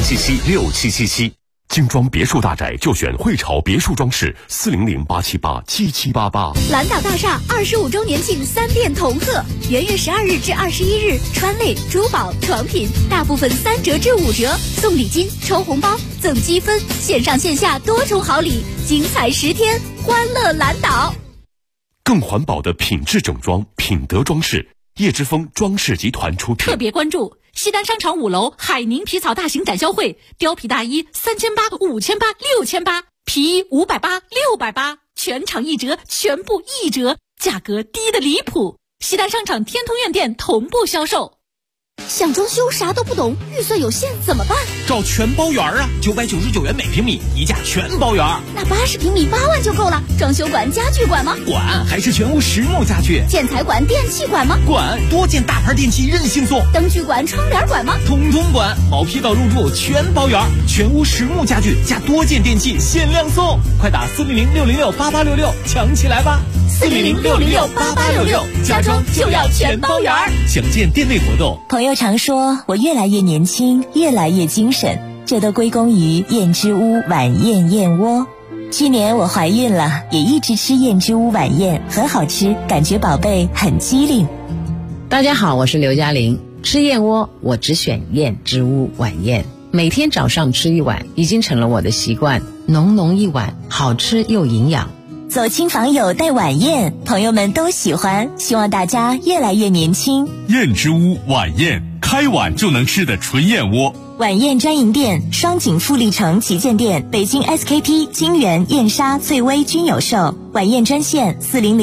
[SPEAKER 13] 63776777。
[SPEAKER 10] 精装别墅大宅就选汇潮别墅装饰，400-878-7788。
[SPEAKER 6] 蓝岛大厦25周年庆3店同贺，元月12日至21日，川类、珠宝、床品大部分3折至5折，送礼金、抽红包、赠积分，线上线下多重好礼，精彩10天，欢乐蓝岛。
[SPEAKER 10] 更环保的品质整装，品德装饰，叶之峰装饰集团出品。
[SPEAKER 6] 特别关注西单商场5楼海宁皮草大型展销会，貂皮大衣3800、5800、6800，皮衣580、680，全场1折，全部1折，价格低得离谱。西单商场天通苑店同步销售。想装修啥都不懂，预算有限怎么办？
[SPEAKER 14] 找全包园啊，999元每平米，一价全包园。
[SPEAKER 6] 那80平米8万就够了。装修馆、家具馆吗？
[SPEAKER 14] 管，还是全屋实木家具。
[SPEAKER 6] 建材馆、电器馆吗？
[SPEAKER 14] 管，多件大牌电器任性送。
[SPEAKER 6] 灯具馆、窗帘馆吗？
[SPEAKER 14] 通通管，毛坯到入住全包园，全屋实木家具加多件电器限量送，快打400-606-8866抢起来吧！400-606-8866，家装就要全包园。详见店内活动。
[SPEAKER 15] 朋友常说我越来越年轻，越来越精神，这都归功于燕之屋晚宴燕窝。去年我怀孕了，也一直吃燕之屋晚宴，很好吃，感觉宝贝很机灵。
[SPEAKER 16] 大家好，我是刘嘉玲，吃燕窝我只选燕之屋晚宴。 每天早上吃一碗已经成了我的习惯，浓浓一碗，好吃又营养。
[SPEAKER 15] 走亲访友带晚宴，朋友们都喜欢，希望大家越来越年轻。
[SPEAKER 13] 燕之屋晚宴，开碗就能吃的纯燕窝。
[SPEAKER 15] 晚宴专营店：双井富力城旗舰店、北京 SKP、金源、燕莎、翠微均有售。晚宴专线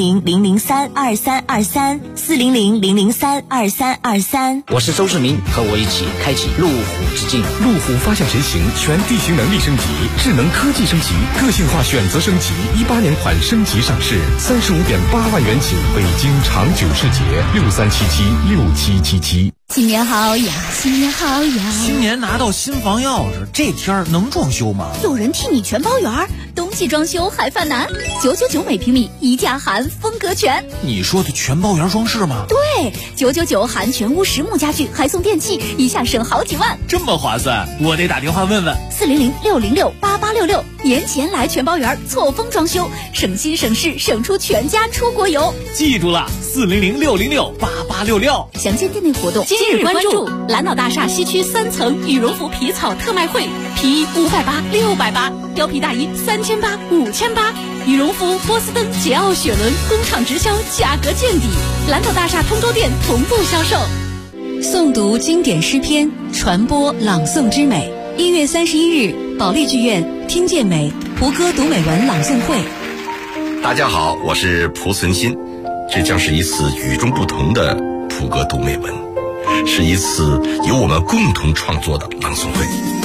[SPEAKER 15] 400-003-2323，400-003-2323。
[SPEAKER 17] 我是周世明，和我一起开启路虎之境。
[SPEAKER 10] 路虎发向神行，全地形能力升级，智能科技升级，个性化选择升级。18年款升级上市，35.8万元起。北京长久世捷，63776777。
[SPEAKER 6] 新年好呀，新年好呀！
[SPEAKER 14] 新年拿到新房钥匙，这天儿能装修吗？
[SPEAKER 6] 有人替你全包圆儿，冬季装修还犯难，999每平米，一价含风格全。
[SPEAKER 14] 你说的全包圆装饰吗？
[SPEAKER 6] 对，999含全屋实木家具，还送电器，一下省好几万，
[SPEAKER 14] 这么划算！我得打电话问问。
[SPEAKER 6] 400-606-8866，年前来全包圆，错峰装修，省心省事，省出全家出国游。
[SPEAKER 14] 记住了，400-606-8866。
[SPEAKER 6] 详见店内活动。今日关注蓝岛大厦西区3层羽绒服皮草特卖会，皮衣580、680，貂皮大衣3800、5800，羽绒服波司登、捷奥雪伦工厂直销，价格见底。蓝岛大厦通州店同步销售。诵读经典诗篇，传播朗诵之美。1月31日，保利剧院听见美胡歌读美文朗诵会。
[SPEAKER 18] 大家好，我是蒲存昕，这将是一次与众不同的蒲歌读美文，是一次由我们共同创作的朗诵会。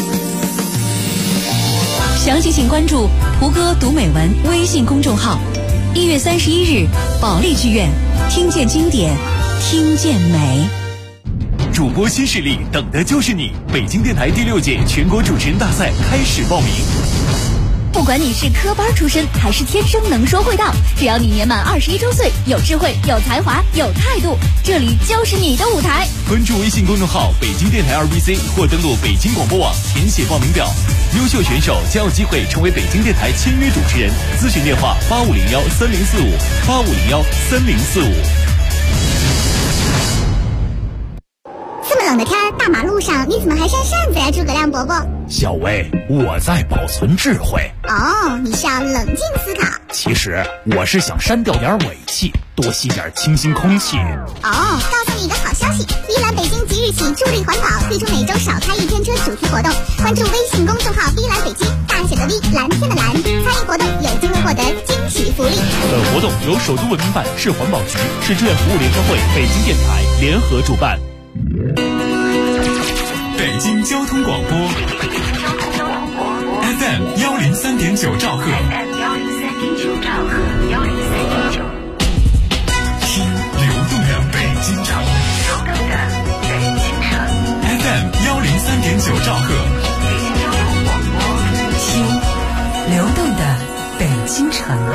[SPEAKER 6] 详情请关注胡歌读美文微信公众号。1月31日，保利剧院听见经典，听见美。
[SPEAKER 14] 主播新势力，等的就是你！北京电台第6届全国主持人大赛开始报名。
[SPEAKER 6] 不管你是科班出身还是天生能说会道，只要你年满21周岁，有智慧、有才华、有态度，这里就是你的舞台。
[SPEAKER 14] 关注微信公众号北京电台2BC 或登录北京广播网填写报名表，优秀选手将有机会成为北京电台签约主持人。咨询电话8501-3045，8501-3045。
[SPEAKER 19] 这么冷的天，大马路上你怎么还扇扇子呀，诸葛亮伯伯？
[SPEAKER 14] 小薇，我在保存智慧。
[SPEAKER 19] 哦，你是要冷静思考。
[SPEAKER 14] 其实我是想删掉点尾气，多吸点清新空气。
[SPEAKER 19] 哦，告诉你一个好消息，碧蓝北京即日起助力环保，推出每周少开1天车主题活动。关注微信公众号碧蓝北京，大写的 V， 蓝天的蓝，参与活动有机会获得惊喜福利。
[SPEAKER 14] 本活动由首都文明办、市环保局、市志愿服务联合会、北京电台联合主办。
[SPEAKER 13] 北京交通广播 FM 103.9兆赫，听流动的北京城，FM 103.9兆赫，
[SPEAKER 3] 听流动的北京城。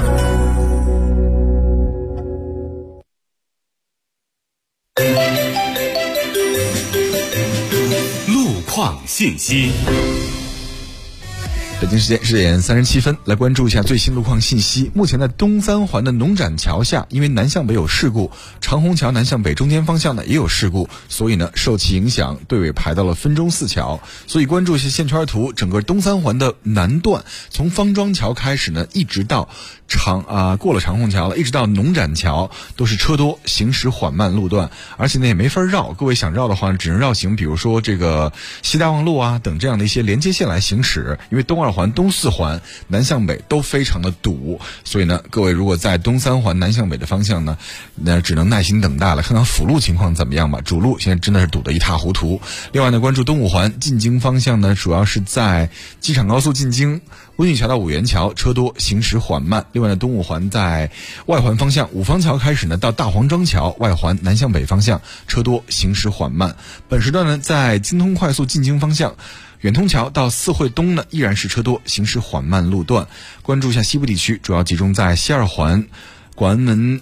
[SPEAKER 13] 况信息。
[SPEAKER 4] 北京时间10点37分，来关注一下最新路况信息。目前在东三环的农展桥下，因为南向北有事故，长虹桥南向北中间方向呢也有事故，所以呢受其影响，队尾排到了分钟寺桥。所以关注一下线圈图，整个东三环的南段，从方庄桥开始呢，一直到过了长虹桥了，一直到农展桥，都是车多，行驶缓慢路段，而且呢也没法绕。各位想绕的话，只能绕行，比如说这个西大望路啊等这样的一些连接线来行驶，因为东二环、东四环南向北都非常的堵，所以呢，各位如果在东三环南向北的方向呢，那只能耐心等待了，看看辅路情况怎么样吧。主路现在真的是堵得一塌糊涂。另外呢，关注东五环进京方向呢，主要是在机场高速进京温榆桥到五元桥车多，行驶缓慢。另外呢，东五环在外环方向五方桥开始呢，到大黄庄桥外环南向北方向车多，行驶缓慢。本时段呢，在京通快速进京方向远通桥到四惠东呢，依然是车多，行驶缓慢路段。关注一下西部地区，主要集中在西二环广安门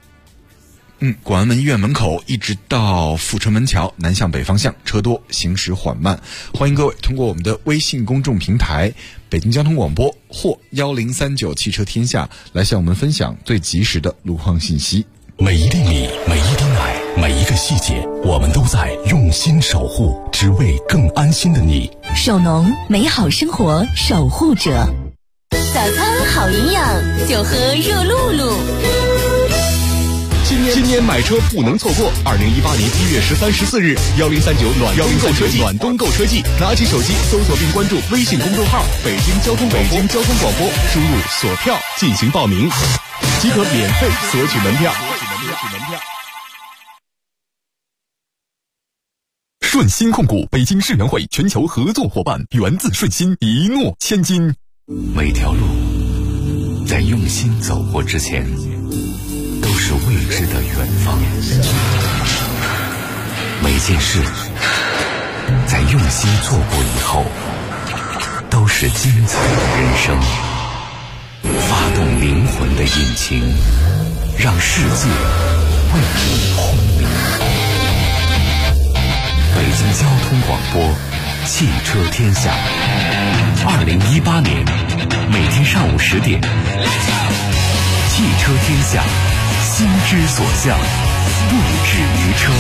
[SPEAKER 4] 医院门口一直到阜成门桥南向北方向车多，行驶缓慢。欢迎各位通过我们的微信公众平台北京交通广播或1039汽车天下来向我们分享最及时的路况信息。
[SPEAKER 13] 每一粒米，每一滴奶，每一个细节，我们都在用心守护，只为更安心的你。
[SPEAKER 15] 守农，美好生活守护者。早餐好营养，就喝热露露。
[SPEAKER 10] 今年买车不能错过！2018年1月13、14日，1039暖冬购车季，拿起手机搜索并关注微信公众号“北京交通广播”，输入锁票进行报名，即可免费索取门票。
[SPEAKER 20] 顺鑫控股北京世园会全球合作伙伴，源自顺鑫，一诺千金。
[SPEAKER 2] 每条路在用心走过之前，都是未知的远方。每件事在用心做过以后，都是精彩的人生。发动灵魂的引擎，让世界为你轰鸣。北京交通广播，汽车天下。2018年每天上午10点，汽车天下，心之所向，不止于车。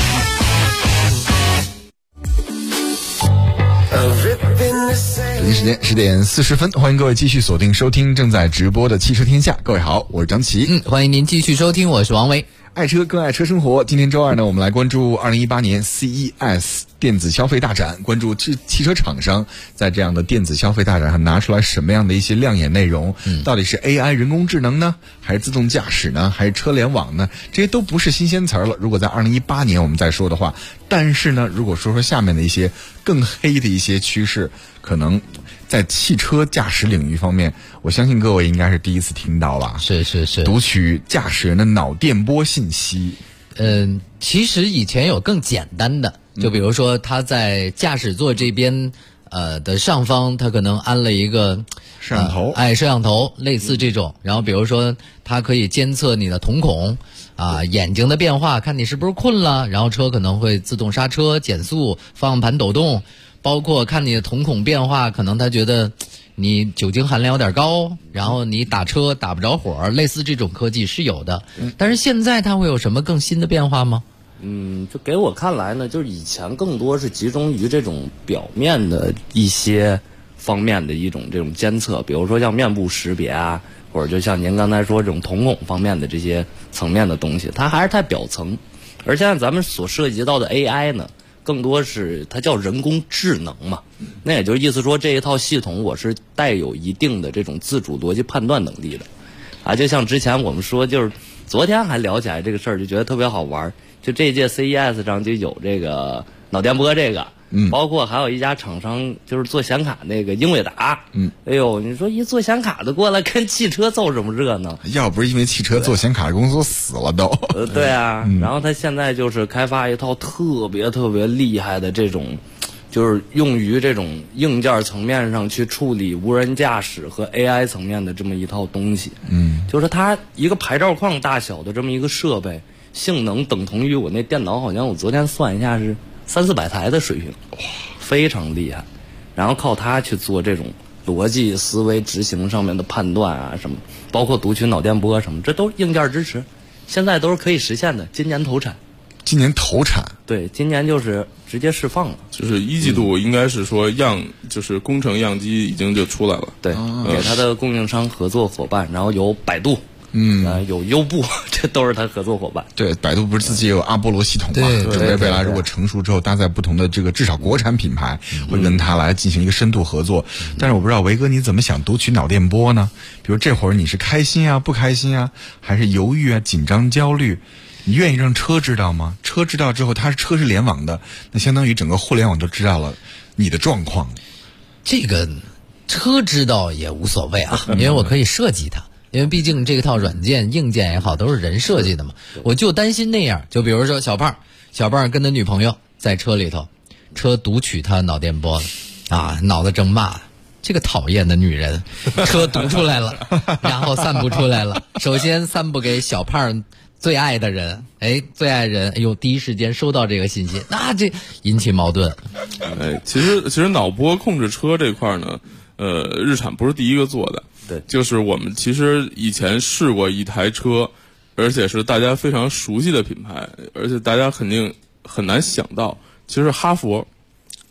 [SPEAKER 4] 北京时间10点40分，欢迎各位继续锁定收听正在直播的汽车天下。各位好，我是张琪。
[SPEAKER 7] 欢迎您继续收听，我是王维。
[SPEAKER 4] 爱车更爱车生活。今天周二呢，我们来关注2018年 CES 电子消费大展，关注汽车厂商在这样的电子消费大展上拿出来什么样的一些亮眼内容。到底是 AI 人工智能呢，还是自动驾驶呢，还是车联网呢？这些都不是新鲜词儿了。如果在2018年我们再说的话，但是呢，如果说下面的一些更黑的一些趋势，可能在汽车驾驶领域方面，我相信各位应该是第一次听到吧。
[SPEAKER 7] 是
[SPEAKER 4] 读取驾驶人的脑电波信息。
[SPEAKER 7] 其实以前有更简单的，就比如说他在驾驶座这边的上方，他可能安了一个
[SPEAKER 4] 摄像头，
[SPEAKER 7] 摄像头类似这种。然后比如说它可以监测你的瞳孔眼睛的变化，看你是不是困了，然后车可能会自动刹车减速，方向盘抖动，包括看你的瞳孔变化，可能他觉得你酒精含量有点高，然后你打车打不着火，类似这种科技是有的。但是现在它会有什么更新的变化吗？
[SPEAKER 12] 就给我看来呢，就是以前更多是集中于这种表面的一些方面的一种这种监测，比如说像面部识别啊，或者就像您刚才说这种瞳孔方面的这些层面的东西，它还是太表层。而现在咱们所涉及到的 AI 呢，更多是它叫人工智能嘛，那也就意思说这一套系统我是带有一定的这种自主逻辑判断能力的就像之前我们说，就是昨天还聊起来这个事儿，就觉得特别好玩。就这届 CES 上就有这个脑电波这个，包括还有一家厂商就是做显卡那个英伟达，哎呦，你说一做显卡的过来跟汽车凑什么热闹？
[SPEAKER 4] 要不是因为汽车做显卡的公司死了都。
[SPEAKER 12] 对啊，然后他现在就是开发一套特别厉害的这种，就是用于这种硬件层面上去处理无人驾驶和 AI 层面的这么一套东西。就是它一个牌照框大小的这么一个设备，性能等同于我那电脑，好像我昨天算一下是300-400台的水平，非常厉害。然后靠它去做这种逻辑思维执行上面的判断啊什么，包括读取脑电波什么，这都硬件支持，现在都是可以实现的。今年投产。对，今年就是直接释放了，
[SPEAKER 11] 就是1季度应该是说就是工程样机已经就出来了。
[SPEAKER 12] 对，给它的供应商合作伙伴，然后有百度。有优步，这都是他合作伙伴。
[SPEAKER 4] 对，百度不是自己也有阿波罗系统吗？准备未来如果成熟之后，搭载不同的这个至少国产品牌，会跟他来进行一个深度合作。但是我不知道维哥你怎么想读取脑电波呢？比如这会儿你是开心啊、不开心啊，还是犹豫啊、紧张、焦虑？你愿意让车知道吗？车知道之后，车是联网的，那相当于整个互联网都知道了你的状况。
[SPEAKER 7] 这个车知道也无所谓啊，因为我可以设计它。因为毕竟这套软件硬件也好，都是人设计的嘛。我就担心那样，就比如说小胖跟他女朋友在车里头，车读取他脑电波了脑子正骂这个讨厌的女人，车读出来了，然后散布出来了。首先散布给小胖最爱的人，最爱人，第一时间收到这个信息，那这引起矛盾。
[SPEAKER 11] 其实脑波控制车这块呢，日产不是第一个做的。
[SPEAKER 12] 对，
[SPEAKER 11] 就是我们其实以前试过一台车，而且是大家非常熟悉的品牌，而且大家肯定很难想到，其实哈佛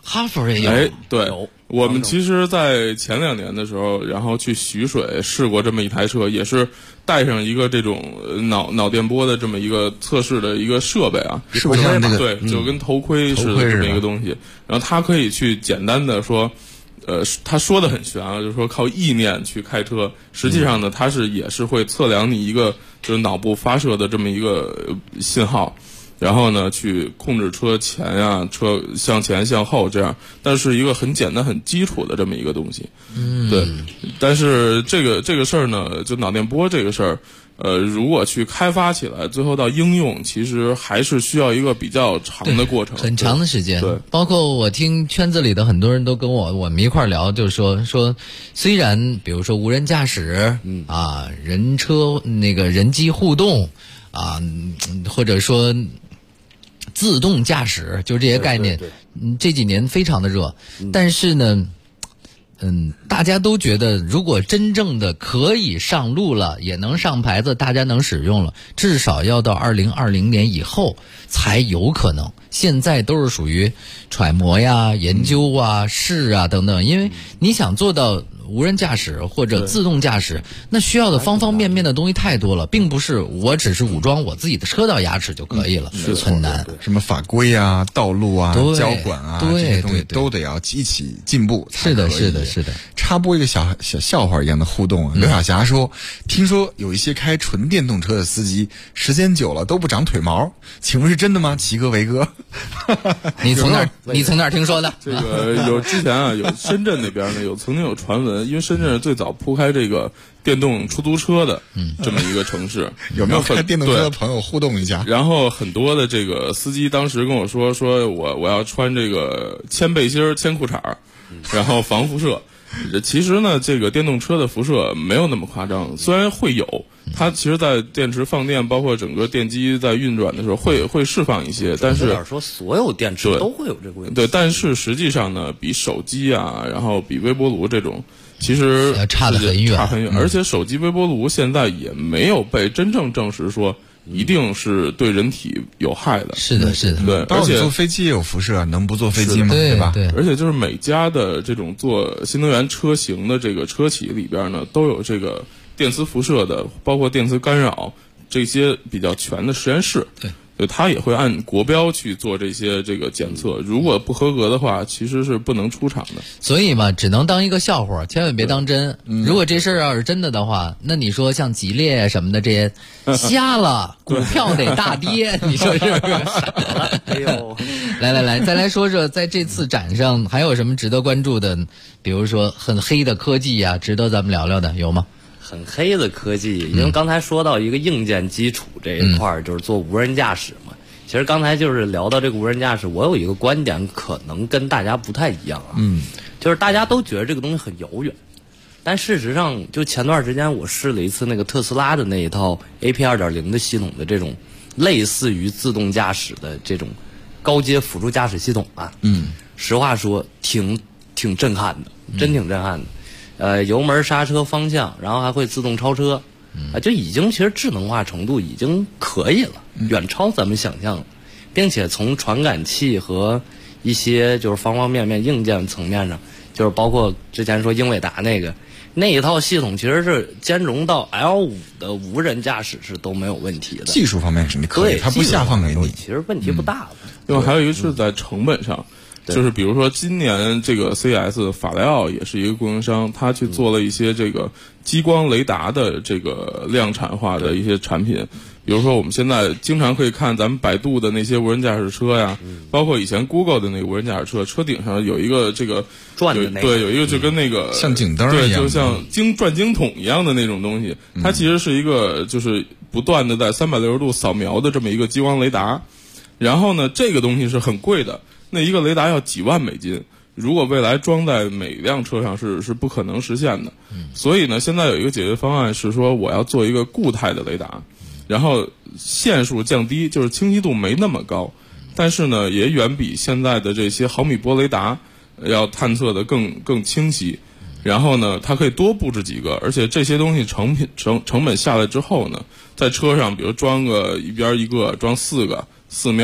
[SPEAKER 7] 哈佛也有。
[SPEAKER 11] 哎，对，我们其实在前2年的时候，然后去徐水试过这么一台车，也是带上一个这种脑电波的这么一个测试的一个设备啊，
[SPEAKER 4] 是不是像那个
[SPEAKER 11] 对，就跟头盔似的这么一个东西，然后它可以去简单的说。他说的很玄啊，就是说靠意念去开车，实际上呢，它也是会测量你一个就是脑部发射的这么一个信号，然后呢去控制车前呀、车向前向后这样，但是一个很简单很基础的这么一个东西。对。但是这个事儿呢，就脑电波这个事儿。如果去开发起来，最后到应用，其实还是需要一个比较长的过程，
[SPEAKER 7] 很长的时间。
[SPEAKER 11] 对，
[SPEAKER 7] 包括我听圈子里的很多人都跟我们一块聊，就是说，虽然比如说无人驾驶，人车那个人机互动，或者说自动驾驶，就这些概念，这几年非常的热，但是呢。大家都觉得，如果真正的可以上路了，也能上牌子，大家能使用了，至少要到2020年以后才有可能。现在都是属于揣摩呀、研究啊、试啊等等，因为你想做到无人驾驶或者自动驾驶，那需要的方方面面的东西太多了，并不是我只是武装我自己的车道牙齿就可以了，很难。
[SPEAKER 4] 什么法规啊、道路啊、交管啊，这些东西都得要一起进步才可以。
[SPEAKER 7] 是的。
[SPEAKER 4] 插播一个小笑话一样的互动啊，刘晓霞说，听说有一些开纯电动车的司机，时间久了都不长腿毛，请问是真的吗？齐哥、维哥，
[SPEAKER 7] 你从哪儿听说的？
[SPEAKER 11] 这个有之前啊，有深圳那边呢，曾经有传闻，因为深圳是最早铺开这个电动出租车的这么一个城市，
[SPEAKER 4] 有没有开电动车的朋友互动一下？
[SPEAKER 11] 然后很多的这个司机当时跟我说我要穿这个铅背心、铅裤衩，然后防辐射。其实呢，这个电动车的辐射没有那么夸张，虽然会有，它其实在电池放电，包括整个电机在运转的时候会释放一些，但是
[SPEAKER 12] 说所有电池都会有这个问题。
[SPEAKER 11] 对，但是实际上呢，比手机啊，然后比微波炉这种，其实
[SPEAKER 7] 差得很远，
[SPEAKER 11] 而且手机、微波炉现在也没有被真正证实说一定是对人体有害的。
[SPEAKER 7] 是的。
[SPEAKER 11] 对，而且
[SPEAKER 4] 坐飞机也有辐射，能不坐飞机吗？
[SPEAKER 7] 对
[SPEAKER 4] 吧？
[SPEAKER 7] 对。
[SPEAKER 11] 而且就是每家的这种做新能源车型的这个车企里边呢，都有这个电磁辐射的，包括电磁干扰这些比较全的实验室。对，他也会按国标去做这个检测，如果不合格的话，其实是不能出厂的。
[SPEAKER 7] 所以嘛，只能当一个笑话，千万别当真。如果这事儿要是真的的话，那你说像吉列什么的这些瞎了，股票得大跌，你说是不是？
[SPEAKER 12] 哎呦，
[SPEAKER 7] 来，再来说说在这次展上还有什么值得关注的，比如说很黑的科技啊，值得咱们聊聊的，有吗？
[SPEAKER 12] 很黑的科技，因为刚才说到一个硬件基础这一块就是做无人驾驶嘛。其实刚才就是聊到这个无人驾驶，我有一个观点可能跟大家不太一样啊。就是大家都觉得这个东西很遥远，但事实上，就前段时间我试了一次那个特斯拉的那一套 AP2.0 的系统的这种类似于自动驾驶的这种高阶辅助驾驶系统啊。实话说，挺震撼的，真挺震撼的。油门、刹车、方向，然后还会自动超车，就已经其实智能化程度已经可以了，远超咱们想象了，并且从传感器和一些就是方方面面硬件层面上，就是包括之前说英伟达那一套系统，其实是兼容到 L5的无人驾驶是都没有问题的。
[SPEAKER 4] 技术方面是你可以，它不下放给你，
[SPEAKER 12] 其实问题不大了。
[SPEAKER 11] 另外还有一个是在成本上。就是比如说今年这个 CES 法莱奥也是一个供应商，他去做了一些这个激光雷达的这个量产化的一些产品，比如说我们现在经常可以看咱们百度的那些无人驾驶车呀，包括以前 Google 的那个无人驾驶车，车顶上有一个这个
[SPEAKER 12] 转的那个，
[SPEAKER 11] 对，有一个就跟那个
[SPEAKER 4] 像警灯一样，
[SPEAKER 11] 对，就像转经筒一样的那种东西，它其实是一个就是不断的在360度扫描的这么一个激光雷达，然后呢，这个东西是很贵的。那一个雷达要几万美金，如果未来装在每辆车上是不可能实现的。所以呢，现在有一个解决方案是说，我要做一个固态的雷达，然后线数降低，就是清晰度没那么高，但是呢，也远比现在的这些毫米波雷达要探测的更清晰。然后呢，它可以多布置几个，而且这些东西成本下来之后呢，在车上比如装个一边一个，装4个4面。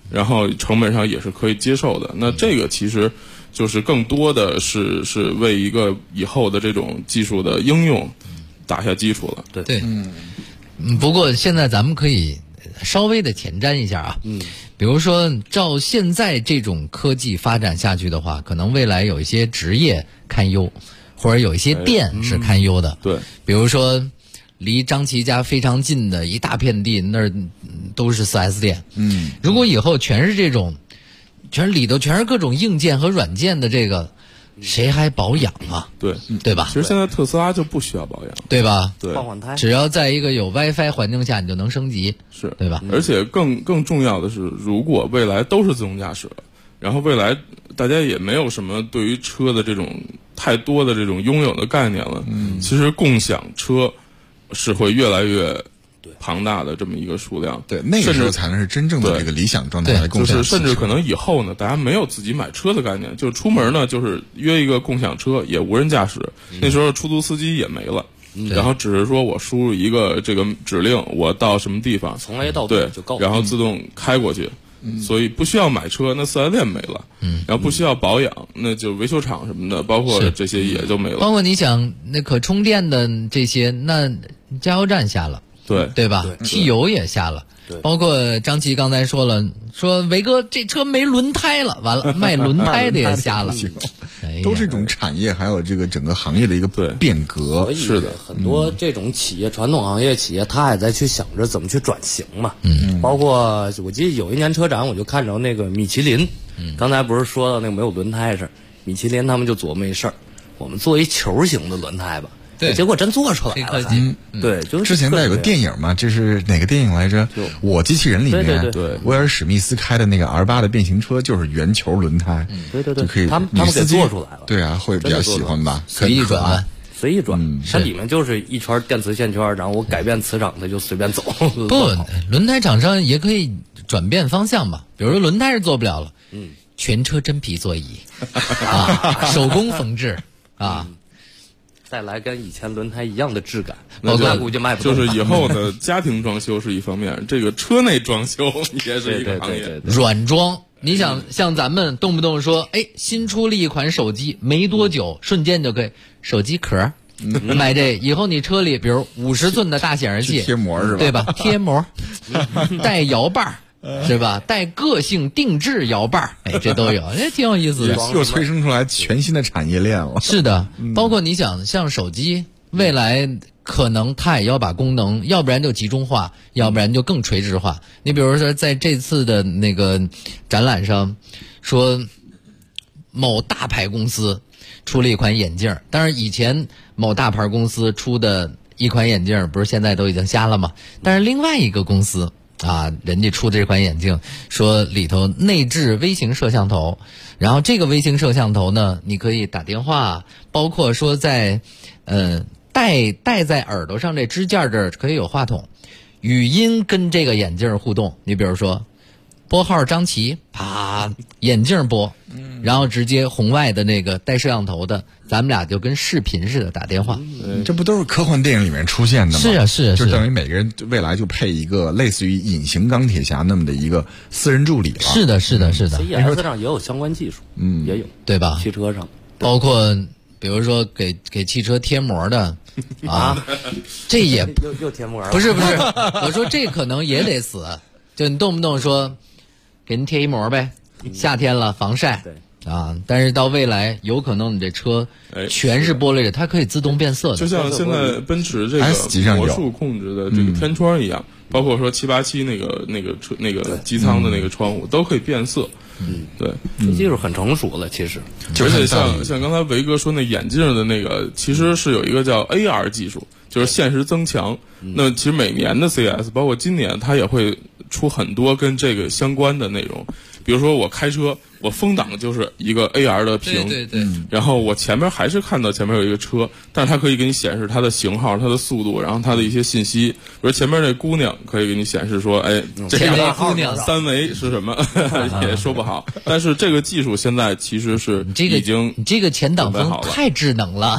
[SPEAKER 11] 然后成本上也是可以接受的。那这个其实就是更多的是为一个以后的这种技术的应用打下基础了。
[SPEAKER 7] 对，不过现在咱们可以稍微的前瞻一下啊，比如说照现在这种科技发展下去的话，可能未来有一些职业堪忧，或者有一些店是堪忧的。
[SPEAKER 11] 对，
[SPEAKER 7] 比如说离张琪家非常近的一大片地，那儿都是 4S 店。如果以后全是这种，里头全是各种硬件和软件的这个，谁还保养啊？对吧？
[SPEAKER 11] 其实现在特斯拉就不需要保养，
[SPEAKER 7] 对吧？
[SPEAKER 11] 对，
[SPEAKER 12] 换胎，
[SPEAKER 7] 只要在一个有 WiFi 环境下，你就能升级，
[SPEAKER 11] 是
[SPEAKER 7] 对吧？
[SPEAKER 11] 而且更重要的是，如果未来都是自动驾驶，然后未来大家也没有什么对于车的这种太多的这种拥有的概念了。其实共享车是会越来越庞大的这么一个数量，
[SPEAKER 4] 对，那个时候才能是真正的这个理想状态来共享。
[SPEAKER 11] 就是甚至可能以后呢，大家没有自己买车的概念，就出门呢就是约一个共享车，也无人驾驶。那时候出租司机也没了，然后只是说我输入一个这个指令，我到什么地方，
[SPEAKER 12] 从 A 到
[SPEAKER 11] B
[SPEAKER 12] 就够了，
[SPEAKER 11] 然后自动开过去。所以不需要买车，那4S店没了，然后不需要保养，那就维修厂什么的，包括这些也就没了。
[SPEAKER 7] 包括你想那可充电的这些，那加油站下了，对吧？汽油也下了，包括张琪刚才说了，说维哥这车没轮胎了，完了卖轮胎的也下了，
[SPEAKER 4] 都是一种产业还有这个整个行业的一个变革。
[SPEAKER 11] 是的，
[SPEAKER 12] 很多这种企业，传统行业企业，他也在去想着怎么去转型嘛。包括我记得有一年车展，我就看着那个米其林，刚才不是说到那个没有轮胎事，米其林他们就琢磨一事儿，我们做一球形的轮胎吧。
[SPEAKER 7] 对，
[SPEAKER 12] 结果真做出来了。对，就是
[SPEAKER 4] 之前在有个电影嘛，这是哪个电影来着？我机器人里面，
[SPEAKER 12] 对，
[SPEAKER 4] 威尔史密斯开的那个 R8的变形车就是圆球轮胎，
[SPEAKER 12] 对，
[SPEAKER 4] 就可以
[SPEAKER 12] 他们给做出来了。
[SPEAKER 4] 对啊，会比较喜欢吧？
[SPEAKER 7] 随意转，
[SPEAKER 12] 随意转，它里面就是一圈电磁线圈，然后我改变磁场，它就随便走。
[SPEAKER 7] 不，轮胎厂商也可以转变方向嘛，比如说轮胎是做不了了，全车真皮座椅啊，手工缝制啊。
[SPEAKER 12] 再来跟以前轮胎一样的质感，
[SPEAKER 11] 那
[SPEAKER 12] 估计卖不动。
[SPEAKER 11] 就是以后的家庭装修是一方面，这个车内装修也是一个行业。
[SPEAKER 7] 软装，你想像咱们动不动说，新出了一款手机，没多久瞬间就可以手机壳。买这以后你车里，比如50寸的大显示器，
[SPEAKER 4] 贴膜是吧？
[SPEAKER 7] 对吧？贴膜，带摇把。是吧？带个性定制摇把，这都有，挺有意思的。
[SPEAKER 4] 又催生出来全新的产业链了。
[SPEAKER 7] 是的，包括你想，像手机，未来可能它也要把功能，要不然就集中化，要不然就更垂直化。你比如说，在这次的那个展览上，说某大牌公司出了一款眼镜，当然以前某大牌公司出的一款眼镜，不是现在都已经瞎了吗？但是另外一个公司。人家出的这款眼镜说里头内置微型摄像头，然后这个微型摄像头呢，你可以打电话，包括说在戴在耳朵上这支架这儿可以有话筒，语音跟这个眼镜互动。你比如说拨号张琪，啪，眼镜拨，然后直接红外的那个带摄像头的，咱们俩就跟视频似的打电话。
[SPEAKER 4] 这不都是科幻电影里面出现的吗？
[SPEAKER 7] 是啊，是啊，
[SPEAKER 4] 就等于每个人未来就配一个类似于隐形钢铁侠那么的一个私人助理了。
[SPEAKER 7] 是的，是的，是的。
[SPEAKER 12] CES 上也有相关技术，也有，
[SPEAKER 7] 对吧？
[SPEAKER 12] 汽车上，
[SPEAKER 7] 包括比如说给汽车贴膜的啊，这也
[SPEAKER 12] 又贴膜了。
[SPEAKER 7] 不是，我说这可能也得死，就你动不动说给您贴一膜呗，夏天了防晒。对。但是到未来有可能你这车全是玻璃的，它可以自动变色的，
[SPEAKER 11] 就像现在奔驰这个魔术控制的这个天窗一样，包括说787那个机舱的那个窗户都可以变色。对，
[SPEAKER 12] 这技术很成熟了，其实。
[SPEAKER 11] 而且像刚才维哥说那眼镜的那个，其实是有一个叫 AR 技术，就是现实增强。那其实每年的 CES， 包括今年，它也会出很多跟这个相关的内容。比如说我开车，我风挡就是一个 AR 的屏，
[SPEAKER 7] 对，
[SPEAKER 11] 然后我前面还是看到前面有一个车，但是它可以给你显示它的型号、它的速度，然后它的一些信息。比如前面这姑娘可以给你显示说，这个
[SPEAKER 7] 姑娘
[SPEAKER 11] 3维是什么，也说不好。但是这个技术现在其实是已经
[SPEAKER 7] 你这个前挡风太智能了，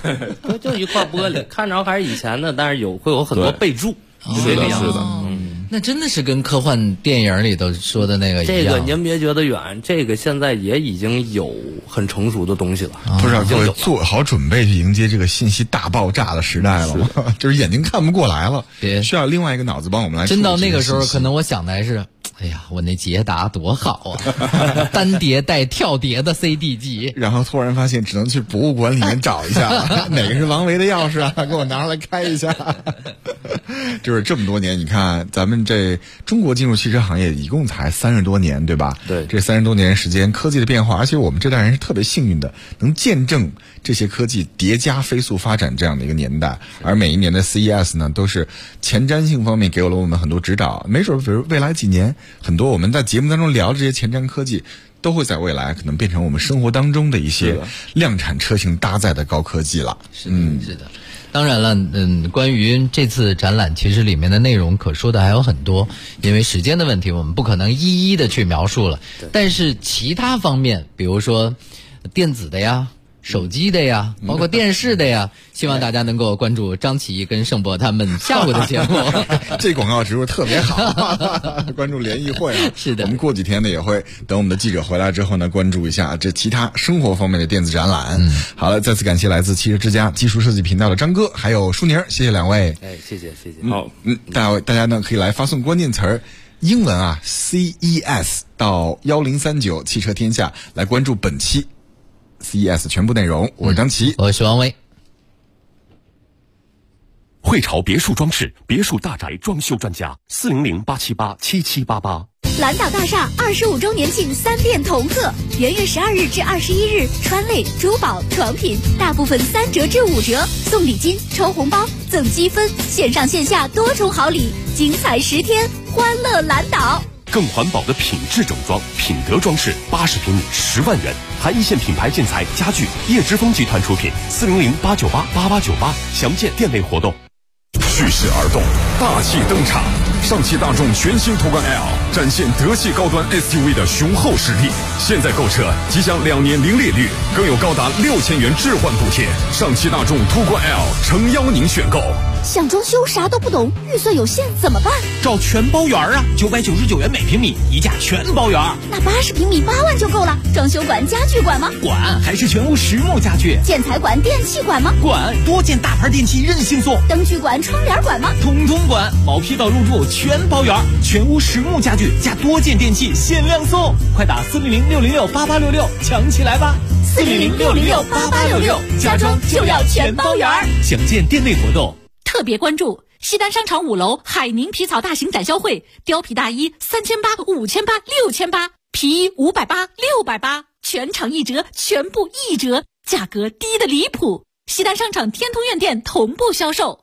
[SPEAKER 12] 就一块玻璃，看着还是以前的，但是会有很多备注。
[SPEAKER 11] 是的。
[SPEAKER 7] 那真的是跟科幻电影里头说的那个一样。
[SPEAKER 12] 这个您别觉得远，这个现在也已经有很成熟的东西了。
[SPEAKER 4] 不是各位做好准备去迎接这个信息大爆炸的时代了吗？就是眼睛看不过来了，需要另外一个脑子帮我们来。
[SPEAKER 7] 真到那个时候，可能我想的还是，哎呀，我那捷达多好啊，单碟带跳碟的 CD 机。
[SPEAKER 4] 然后突然发现只能去博物馆里面找一下，哪个是王维的钥匙啊？给我拿出来开一下。就是这么多年，你看咱们这中国进入汽车行业一共才30多年，对吧？
[SPEAKER 12] 对，
[SPEAKER 4] 这30多年时间，科技的变化，而且我们这代人是特别幸运的，能见证这些科技叠加飞速发展这样的一个年代。而每一年的 CES 呢，都是前瞻性方面给了我们很多指导。没准比如未来几年，很多我们在节目当中聊的这些前瞻科技，都会在未来可能变成我们生活当中的一些量产车型搭载的高科技了。
[SPEAKER 7] 是的。当然了，关于这次展览，其实里面的内容可说的还有很多，因为时间的问题，我们不可能一一的去描述了。但是其他方面，比如说电子的呀、手机的呀，包括电视的呀，希望大家能够关注张琪跟盛博他们下午的节目。
[SPEAKER 4] 这广告植入特别好，关注联谊会啊。
[SPEAKER 7] 是的，
[SPEAKER 4] 我们过几天呢也会等我们的记者回来之后呢，关注一下这其他生活方面的电子展览。好了，再次感谢来自汽车之家技术设计频道的张哥还有舒宁，谢谢两位。
[SPEAKER 12] 谢谢。
[SPEAKER 11] 好，
[SPEAKER 4] 大家呢可以来发送关键词英文啊 CES 到1039汽车天下来关注本期CES 全部内容。我是张琪，
[SPEAKER 7] 我是王威。
[SPEAKER 20] 汇潮别墅装饰，别墅大宅装修专家，400-878-7788。
[SPEAKER 9] 蓝岛大厦25周年庆3店同贺，元月12日至21日，川类、珠宝、床品大部分3折至5折，送礼金、抽红包、赠积分，线上线下多重好礼，精彩10天，欢乐蓝岛。
[SPEAKER 20] 更环保的品质整装，品德装饰，80平米10万元，含一线品牌建材家具，叶之峰集团出品，400-898-8898，详见店内活动。
[SPEAKER 21] 蓄势而动，大气登场。上汽大众全新途观 L 展现德系高端 SUV 的雄厚实力。现在购车即享2年零利率，更有高达6000元置换补贴。上汽大众途观 L 诚邀您选购。
[SPEAKER 9] 想装修啥都不懂，预算有限怎么办？
[SPEAKER 14] 找全包圆啊，999元每平米，一价全包圆。
[SPEAKER 9] 那80平米8万就够了。装修管、家具管吗？
[SPEAKER 14] 管，还是全屋实木家具。
[SPEAKER 9] 建材管、电器管吗？
[SPEAKER 14] 管，多件大牌电器任性送。
[SPEAKER 9] 灯具管、窗帘管吗？
[SPEAKER 14] 统统管，毛坯到入住全包圆，全屋实木家具加多件电器限量送，快打400-606-8866抢起来吧
[SPEAKER 9] ！400-606-8866，家装就要全包圆。
[SPEAKER 14] 详见店内活动。
[SPEAKER 6] 特别关注西单商场5楼海宁皮草大型展销会，貂皮大衣3800、5800、6800，皮衣580、680，全场1折，全部1折，价格低得离谱。西单商场天通苑店同步销售。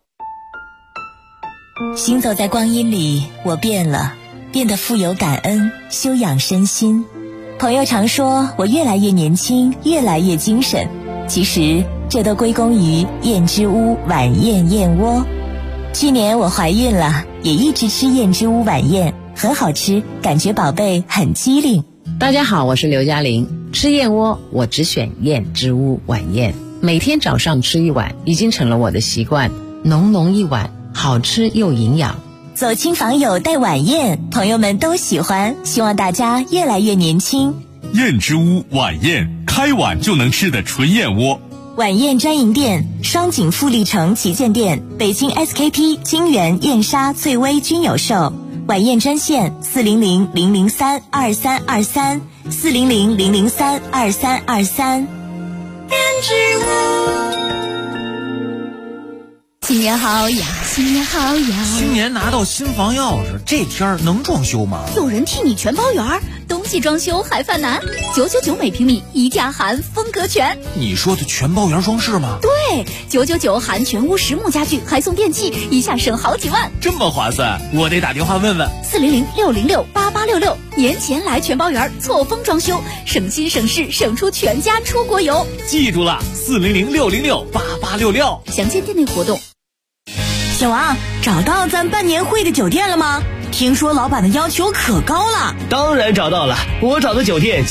[SPEAKER 15] 行走在光阴里，我变了，变得富有感恩，修养身心。朋友常说我越来越年轻，越来越精神，其实这都归功于燕之屋晚宴燕窝。去年我怀孕了，也一直吃燕之屋晚宴，很好吃，感觉宝贝很机灵。
[SPEAKER 16] 大家好，我是刘嘉玲。吃燕窝我只选燕之屋晚宴，每天早上吃一碗已经成了我的习惯，浓浓一碗，好吃又营养。
[SPEAKER 15] 走亲访友带晚宴，朋友们都喜欢，希望大家越来越年轻。
[SPEAKER 20] 燕之屋晚宴，开碗就能吃的纯燕窝。
[SPEAKER 15] 晚宴专营店：双井富力城旗舰店、北京 SKP、金源、燕莎、翠微均有售。晚宴专线400-003-2323 400-003-2323。
[SPEAKER 9] 新年好呀，新年好呀！
[SPEAKER 14] 新年拿到新房钥匙，这天儿能装修吗？
[SPEAKER 9] 有人替你全包圆儿，冬季装修还犯难，999每平米，一价含风格全。
[SPEAKER 14] 你说的全包圆装饰吗？
[SPEAKER 9] 对，999含全屋实木家具，还送电器，一下省好几万，
[SPEAKER 14] 这么划算，我得打电话问问。
[SPEAKER 9] 400-606-8866，年前来全包圆，错峰装修，省心省事，省出全家出国游。
[SPEAKER 14] 记住了，400-606-8866，
[SPEAKER 9] 详见店内活动。
[SPEAKER 22] 小王，找到咱办年会的酒店了吗？听说老板的要求可高了。
[SPEAKER 23] 当然找到了，我找的酒店